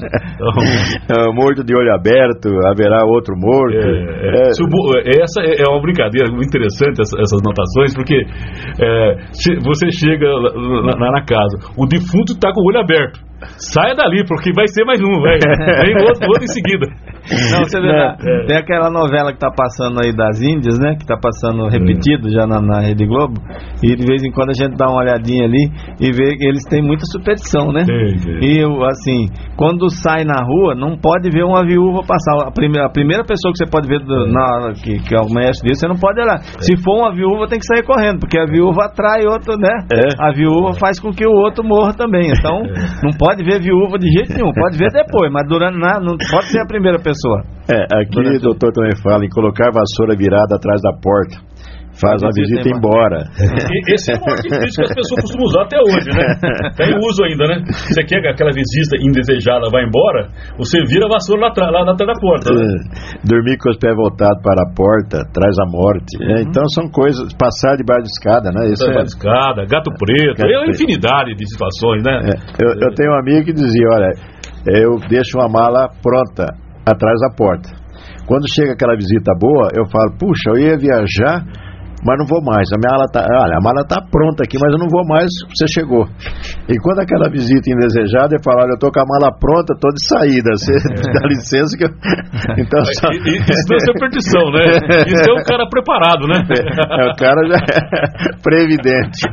Então... é, morto de olho aberto, haverá outro morto. É, é. É. Essa é uma brincadeira muito interessante, essa, essas notações, porque é, você chega na, na casa, o defunto está com o olho aberto. Saia dali, porque vai ser mais um, vai. Vem outro, outro em seguida. Não, você vê, é. Tem aquela novela que tá passando aí das Índias, né? Que tá passando repetido já na, na Rede Globo. E de vez em quando a gente dá uma olhadinha ali e vê que eles têm muita superstição, né? Sim, sim. E assim, quando sai na rua, não pode ver uma viúva passar. A primeira, a primeira pessoa que você pode ver do, na, que, que é o mestre disso, você não pode olhar. É. Se for uma viúva, tem que sair correndo, porque a viúva atrai outro, né? É. A viúva faz com que o outro morra também. Então, é. Não pode ver viúva de jeito nenhum, pode ver depois, mas durante nada, não pode ser a primeira pessoa. É, aqui o doutor também fala em colocar vassoura virada atrás da porta. Faz a visita e embora. E, esse é um artifício que as pessoas costumam usar até hoje, né? Tem uso ainda, né? Você quer que aquela visita indesejada vá embora, você vira a vassoura lá, lá, lá atrás da porta, né? É, dormir com os pés voltados para a porta traz a morte. Uhum. É, então são coisas, passar debaixo de escada, né? Isso passar é... de escada, gato preto, gato é uma infinidade de situações, né? É, eu, eu tenho um amigo que dizia, olha, eu deixo uma mala pronta atrás da porta. Quando chega aquela visita boa, eu falo, puxa, eu ia viajar, mas não vou mais. A minha mala tá, olha, a mala tá pronta aqui, mas eu não vou mais, você chegou. E quando aquela visita indesejada, eu falo, olha, eu tô com a mala pronta, tô de saída, você é. Dá licença que eu... Então, só... e, e, isso não é superstição, né? Isso é um cara preparado, né? É, o cara já é previdente.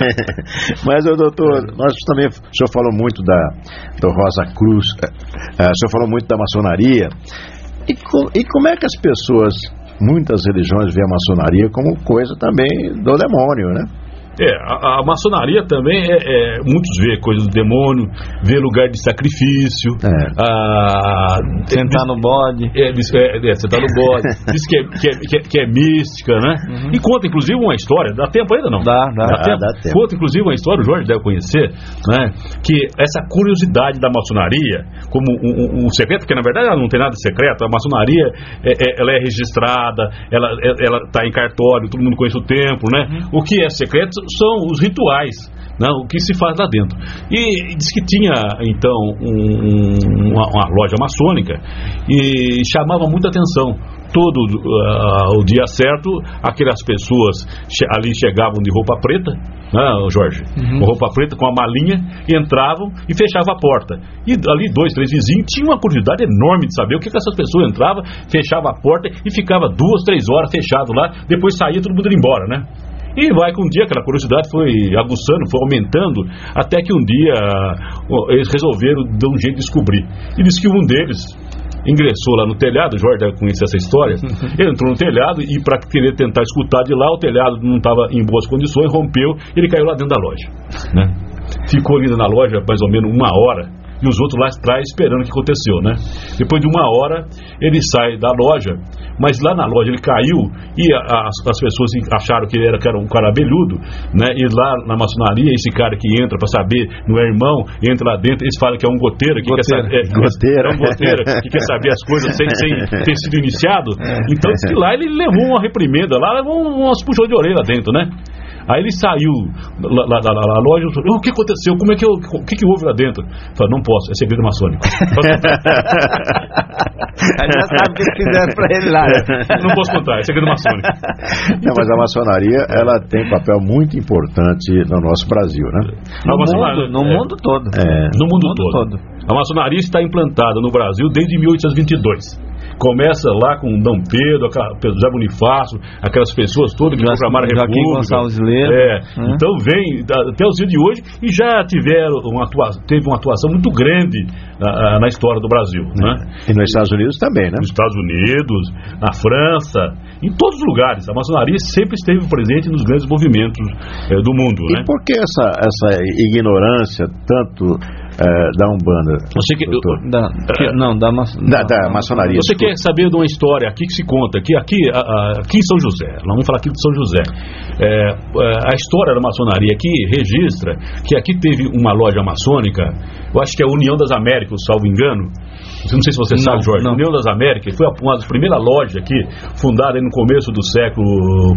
Mas, ô, doutor, nós também, o senhor falou muito da, do Rosa Cruz, é, o senhor falou muito da maçonaria. E, com, e como é que as pessoas... Muitas religiões veem a maçonaria como coisa também do demônio, né? É, a, a maçonaria também é, é, muitos vê coisa do demônio, vê lugar de sacrifício, é. a, sentar no bode, é, diz, é, é, sentar no bode, diz que é, que, é, que, é, que é mística, né? Uhum. E conta inclusive uma história, dá tempo ainda não? Dá, dá, dá, dá, tempo. dá tempo. Conta inclusive uma história, o Jorge deve conhecer, né? Que essa curiosidade da maçonaria, como um, um, um secreto, porque na verdade ela não tem nada de secreto, a maçonaria é, é, ela é registrada, ela está em cartório, todo mundo conhece o templo, né? Uhum. O que é secreto são os rituais, né, o que se faz lá dentro. E diz que tinha, então, um, uma, uma loja maçônica e chamava muita atenção. Todo uh, o dia certo, aquelas pessoas che- ali chegavam de roupa preta, né, Jorge? Uhum. Com roupa preta, com a malinha, entravam e fechavam a porta. E ali dois, três vizinhos tinham uma curiosidade enorme de saber o que, que essas pessoas entravam, fechavam a porta e ficava duas, três horas fechado lá, depois saía todo mundo ia embora, né? E vai que um dia aquela curiosidade foi aguçando, foi aumentando, até que um dia uh, eles resolveram dar um jeito de descobrir. E diz que um deles ingressou lá no telhado, o Jorge deve conhecer essa história. Ele entrou no telhado e, para querer tentar escutar de lá, o telhado não estava em boas condições, rompeu, ele caiu lá dentro da loja, né? Ficou ali na loja mais ou menos uma hora e os outros lá atrás esperando o que aconteceu, né? Depois de uma hora ele sai da loja, mas lá na loja ele caiu e a, as, as pessoas acharam que ele era, que era um cara abelhudo, né? E lá na maçonaria, esse cara que entra para saber, não é irmão, entra lá dentro, eles falam que é um goteiro, que goteiro. quer saber, é, goteiro. é um goteiro que quer saber as coisas sem, sem ter sido iniciado. Então diz que lá ele levou uma reprimenda, lá levou umas puxões de orelha dentro, né? Aí ele saiu lá, lá, lá, lá na loja e falou: o que aconteceu? Como é que, eu, o que, que houve lá dentro? Falei: não posso, é segredo maçônico. Aí já sabe o que eles fizeram pra ele lá, né? Não posso contar, é segredo maçônico. Não, mas a maçonaria, ela tem um papel muito importante no nosso Brasil, né? No, maçonaria, mundo, no é, mundo todo. É, no mundo, mundo todo. todo. A maçonaria está implantada no Brasil desde mil oitocentos e vinte e dois. Começa lá com Dom Pedro, aquela, José Bonifácio, aquelas pessoas todas que proclamaram a República. Joaquim Gonçalves Ledo. É, é. Então vem até os dias de hoje e já tiveram uma atuação, teve uma atuação muito grande uh, na história do Brasil, é. né? E nos Estados Unidos também, né? Nos Estados Unidos, na França, em todos os lugares. A maçonaria sempre esteve presente nos grandes movimentos uh, do mundo, e né? E por que essa, essa ignorância tanto uh, da Umbanda? Você que, da, que, não, da, ma, da, da maçonaria. Você quer saber de uma história aqui que se conta, que aqui, aqui em São José, nós vamos falar aqui de São José, é, a história da maçonaria aqui registra que aqui teve uma loja maçônica, eu acho que é a União das Américas, salvo engano, não sei se você não, sabe, Jorge, a União das Américas foi uma das primeiras lojas aqui, fundada no começo do século...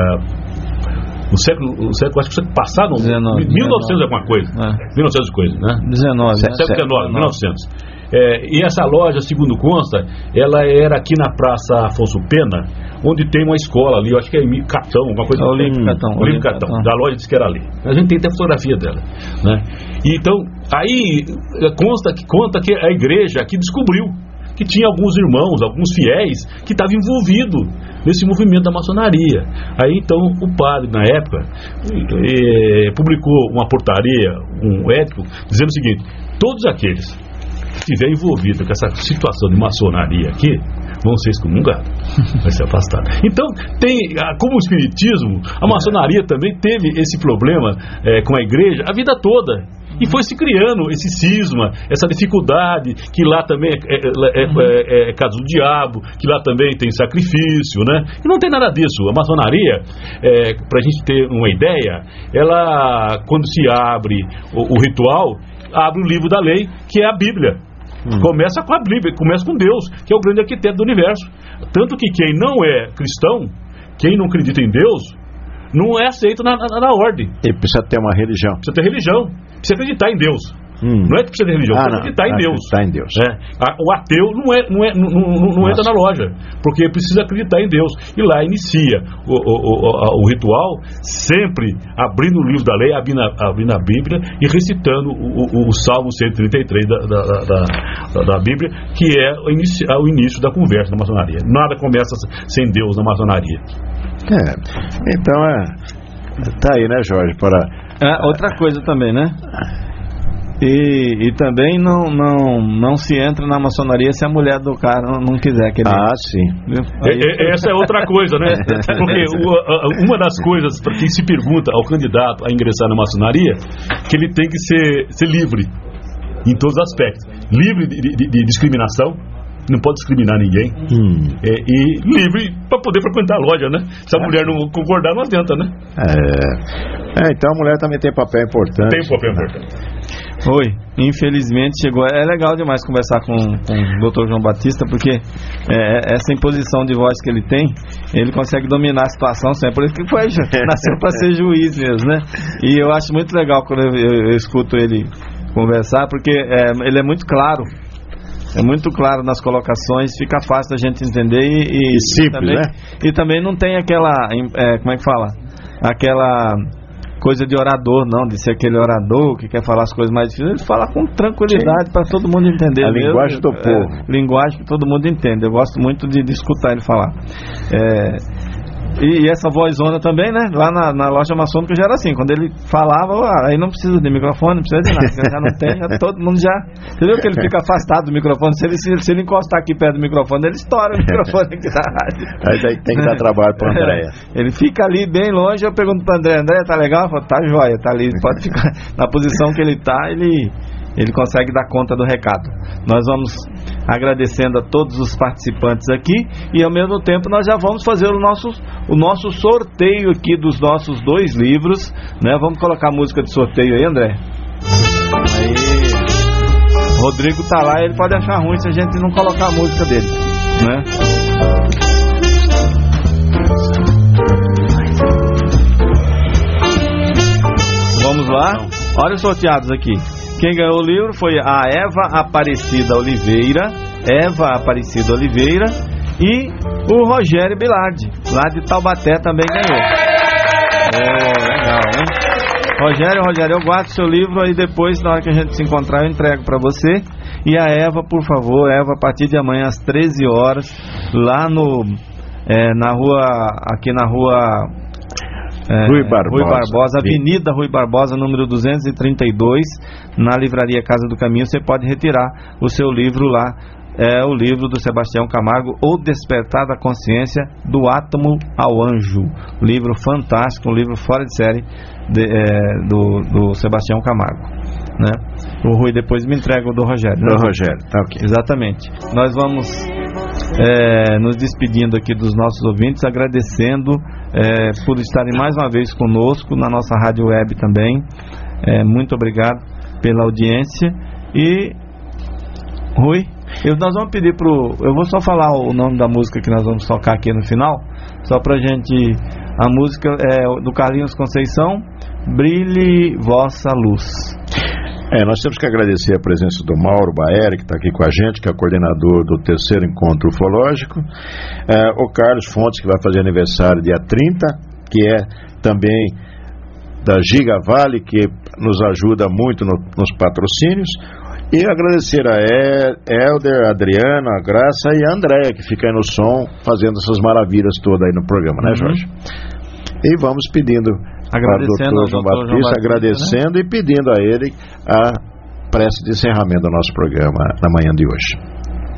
É, no século, o século, acho que o século passado, dezenove, mil e novecentos é alguma coisa, é. mil e novecentos coisa, né? dezenove, século dezenove, mil e novecentos. É, e essa loja, segundo consta, ela era aqui na Praça Afonso Pena, onde tem uma escola ali, eu acho que é Catão, uma coisa assim. Olímpio Catão. Olímpio Catão, Catão. Da loja disse que era ali. A gente tem até fotografia dela, né? E então, aí consta que, conta que a igreja aqui descobriu que tinha alguns irmãos, alguns fiéis, que estavam envolvidos nesse movimento da maçonaria. Aí então o padre, na época, eh, publicou uma portaria, um ético, dizendo o seguinte: todos aqueles que estiver envolvido com essa situação de maçonaria aqui vão ser excomungados, vai ser afastado. Então, tem, como o espiritismo, a maçonaria também teve esse problema é, com a igreja a vida toda. E foi se criando esse cisma, essa dificuldade, que lá também é, é, é, é, é caso do diabo, que lá também tem sacrifício, né? E não tem nada disso. A maçonaria, é, para a gente ter uma ideia, ela, quando se abre o, o ritual, abre o livro da lei, que é a Bíblia. Hum. Começa com a Bíblia, começa com Deus, que é o grande arquiteto do universo. Tanto que quem não é cristão, quem não acredita em Deus, não é aceito na, na, na ordem. Ele precisa ter uma religião. Precisa ter religião, precisa acreditar em Deus. Hum. Não é que precisa ter religião, ah, precisa acreditar em Deus. Acreditar em Deus. É. O ateu não, é, não, é, não, não, não entra na loja, porque precisa acreditar em Deus. E lá inicia o, o, o, o ritual, sempre abrindo o livro da lei, abrindo a, abrindo a Bíblia e recitando o, o, o Salmo cento e trinta e três da, da, da, da, da Bíblia, que é o início, o início da conversa na maçonaria. Nada começa sem Deus na maçonaria. É, então é. Tá aí, né, Jorge? Para... É, outra coisa também, né? E, e também não, não, não se entra na maçonaria se a mulher do cara não, não quiser. Que ele... Ah, sim. É, essa é outra coisa, né? Porque uma das coisas para quem se pergunta ao candidato a ingressar na maçonaria, que ele tem que ser, ser livre em todos os aspectos. Livre de, de, de discriminação, não pode discriminar ninguém. Hum. É, e livre para poder frequentar a loja, né? Se a é. mulher não concordar, não adianta, né? É. é, então a mulher também tem papel importante. Tem papel importante. Oi, infelizmente chegou. É legal demais conversar com, com o doutor João Batista, porque é, essa imposição de voz que ele tem, ele consegue dominar a situação sempre. Por isso que foi, nasceu para ser juiz mesmo, né? E eu acho muito legal quando eu, eu, eu escuto ele conversar, porque é, ele é muito claro. É muito claro nas colocações, fica fácil da gente entender e, e, e simples, também, né? E também não tem aquela, é, como é que fala? Aquela coisa de orador, não, de ser aquele orador que quer falar as coisas mais difíceis. Ele fala com tranquilidade para todo mundo entender. A mesmo. linguagem do povo. É, linguagem que todo mundo entende. Eu gosto muito de, de escutar ele falar. É, e, e essa vozona também, né? Lá na, na loja maçônica já era assim. Quando ele falava, ah, aí não precisa de microfone, não precisa de nada. Já não tem, já todo mundo já... Você viu que ele fica afastado do microfone? Se ele, se, se ele encostar aqui perto do microfone, ele estoura o microfone aqui da rádio. Aí tem que dar trabalho para o Andréia. É, ele fica ali bem longe, eu pergunto para o André, André, tá legal? Eu falo, tá jóia, tá ali. Pode ficar na posição que ele tá, ele... ele consegue dar conta do recado. Nós vamos agradecendo a todos os participantes aqui e ao mesmo tempo nós já vamos fazer o nosso, o nosso sorteio aqui dos nossos dois livros, né? Vamos colocar a música de sorteio aí, André? Aí, Rodrigo tá lá e ele pode achar ruim se a gente não colocar a música dele, né? Vamos lá, olha os sorteados aqui. Quem ganhou o livro foi a Eva Aparecida Oliveira, Eva Aparecida Oliveira e o Rogério Bilardi, lá de Taubaté, também ganhou. Oh, legal, hein? Rogério, Rogério, eu guardo seu livro aí depois, na hora que a gente se encontrar, eu entrego para você. E a Eva, por favor, Eva, a partir de amanhã às treze horas, lá no, é, na rua, aqui na rua... É, Rui Barbosa, Rui Barbosa, Avenida Rui Barbosa, número duzentos e trinta e dois, na livraria Casa do Caminho. Você pode retirar o seu livro lá. É o livro do Sebastião Camargo, O Despertar da Consciência, do Átomo ao Anjo. Livro fantástico, um livro fora de série de, é, do, do Sebastião Camargo, né? O Rui depois me entrega o do Rogério, né? Do Rogério, tá ok. Exatamente. Nós vamos é, nos despedindo aqui dos nossos ouvintes, agradecendo é, por estarem mais uma vez conosco na nossa rádio web também. É, muito obrigado pela audiência. E Rui, eu, nós vamos pedir pro... Eu vou só falar o nome da música que nós vamos tocar aqui no final, só pra gente... A música é do Carlinhos Conceição, Brilhe Vossa Luz. É, nós temos que agradecer a presença do Mauro Baeri, que está aqui com a gente, que é o coordenador do terceiro encontro ufológico, é, o Carlos Fontes, que vai fazer aniversário dia trinta, que é também da Giga Vale, que nos ajuda muito no, nos patrocínios, e agradecer a Helder, a Adriana, a Graça e a Andréia, que fica aí no som, fazendo essas maravilhas todas aí no programa, né, Jorge? Uhum. E vamos pedindo para o doutor João Batista, Batista, agradecendo, né? E pedindo a ele a prece de encerramento do nosso programa na manhã de hoje.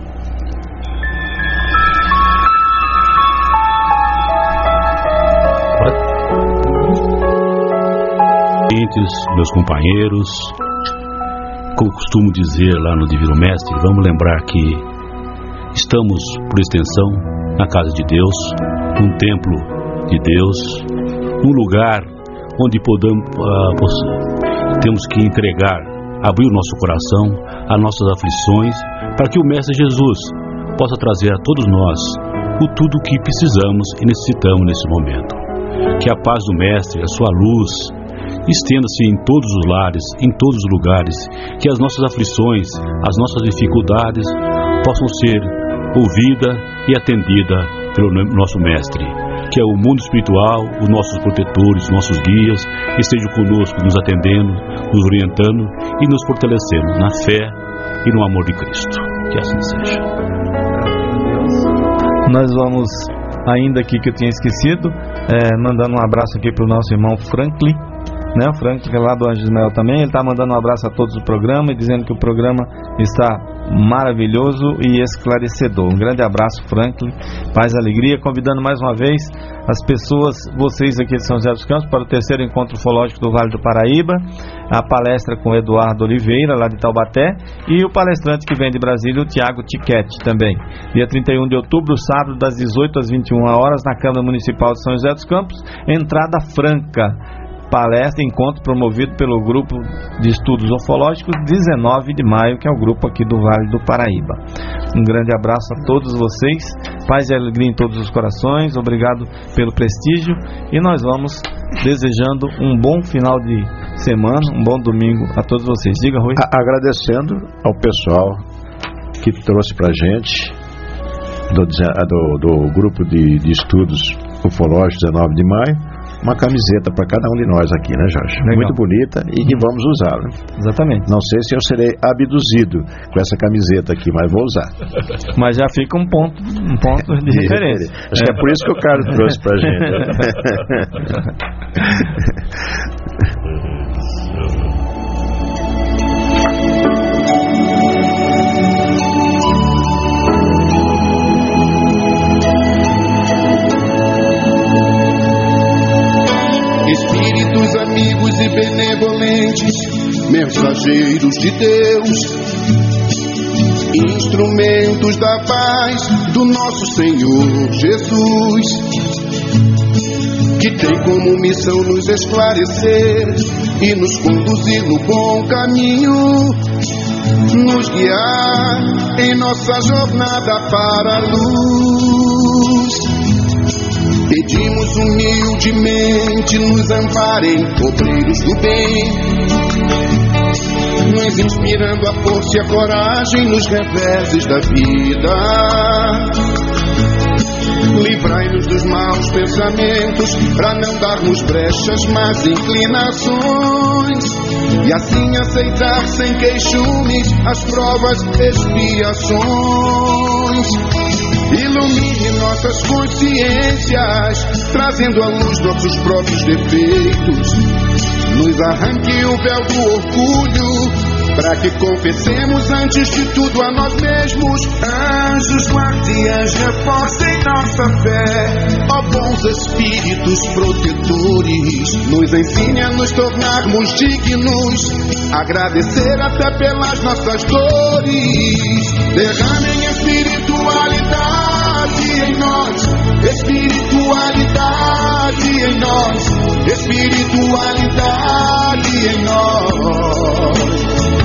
Meus companheiros, como costumo dizer lá no Divino Mestre, vamos lembrar que estamos, por extensão, na casa de Deus, num templo de Deus, num lugar onde podamos, uh, temos que entregar, abrir o nosso coração, as nossas aflições, para que o Mestre Jesus possa trazer a todos nós o tudo que precisamos e necessitamos nesse momento. Que a paz do Mestre, a sua luz, estenda-se em todos os lares, em todos os lugares, que as nossas aflições, as nossas dificuldades possam ser ouvidas e atendidas pelo nosso Mestre, que é o mundo espiritual, os nossos protetores, os nossos guias, estejam conosco, nos atendendo, nos orientando e nos fortalecendo na fé e no amor de Cristo. Que assim seja. Nós vamos, ainda aqui que eu tinha esquecido, é, mandando um abraço aqui para o nosso irmão Franklin, né? O Franklin, que é lá do Anjo Ismael também, ele está mandando um abraço a todos do programa e dizendo que o programa está maravilhoso e esclarecedor. Um grande abraço, Franklin, paz e alegria, convidando mais uma vez as pessoas, vocês aqui de São José dos Campos, para o terceiro encontro ufológico do Vale do Paraíba, a palestra com o Eduardo Oliveira, lá de Taubaté, e o palestrante que vem de Brasília, o Tiago Tiquete, também. Dia trinta e um de outubro, sábado, das dezoito às vinte e uma horas, na Câmara Municipal de São José dos Campos, entrada franca. Palestra, encontro promovido pelo Grupo de Estudos Ufológicos, dezenove de maio, que é o grupo aqui do Vale do Paraíba. Um grande abraço a todos vocês, paz e alegria em todos os corações, obrigado pelo prestígio, e nós vamos desejando um bom final de semana, um bom domingo a todos vocês. Diga, Rui. Agradecendo ao pessoal que trouxe pra gente do, do, do Grupo de, de Estudos Ufológicos, dezenove de maio, uma camiseta para cada um de nós aqui, né, Jorge? Legal. Muito bonita e que vamos usar, né? Exatamente. Não sei se eu serei abduzido com essa camiseta aqui, mas vou usar. Mas já fica um ponto, um ponto de, de referência. referência. Acho é. que é por isso que o Carlos trouxe pra gente. Espíritos amigos e benevolentes, mensageiros de Deus, instrumentos da paz do nosso Senhor Jesus, que tem como missão nos esclarecer e nos conduzir no bom caminho, nos guiar em nossa jornada para a luz. Pedimos humildemente, nos amparem, obreiros do bem, nos inspirando a força e a coragem nos reveses da vida. Livrai-nos dos maus pensamentos, para não darmos brechas, mas inclinações, e assim aceitar sem queixumes as provas, expiações. Ilumine nossas consciências, trazendo à luz nossos próprios defeitos. Nos arranque o véu do orgulho, para que confessemos antes de tudo a nós mesmos. Anjos guardiães, reforcem nossa fé. Ó bons espíritos protetores, nos ensine a nos tornarmos dignos, agradecer até pelas nossas dores. Derramem espiritualidade em nós, espiritualidade em nós, espiritualidade em nós.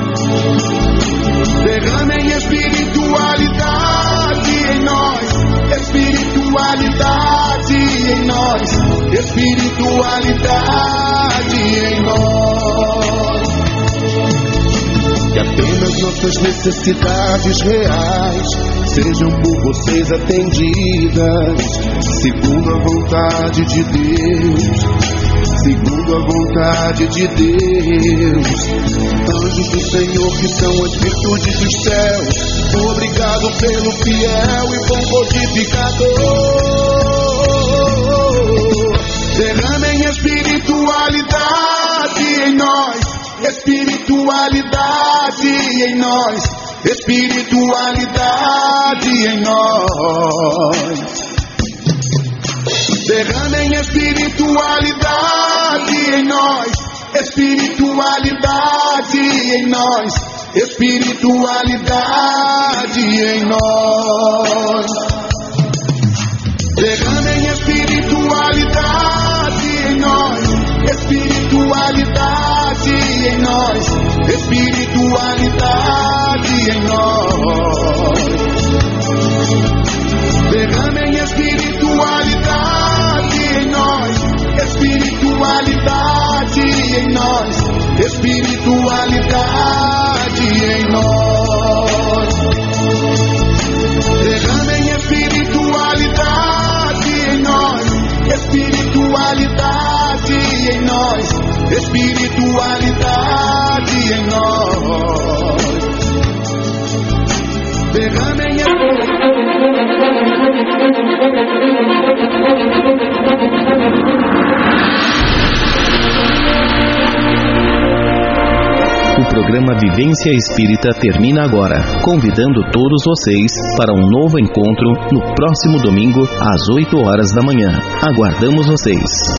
Derramem espiritualidade em nós, espiritualidade em nós, espiritualidade em nós. Que apenas nossas necessidades reais sejam por vocês atendidas, segundo a vontade de Deus, segundo a vontade de Deus. Anjos do Senhor, que são as virtudes dos céus, obrigado pelo fiel e bom codificador. Derramem espiritualidade em nós, espiritualidade em nós, espiritualidade em nós. Derramem espiritualidade em nós, espiritualidade em nós, espiritualidade em nós. Derramem espiritualidade em nós, espiritualidade em nós, espiritualidade em nós. Derramem espiritualidade em nós, espiritualidade em nós, espiritualidade em nós. Derramem programa Vivência Espírita termina agora, convidando todos vocês para um novo encontro no próximo domingo às oito horas da manhã. Aguardamos vocês.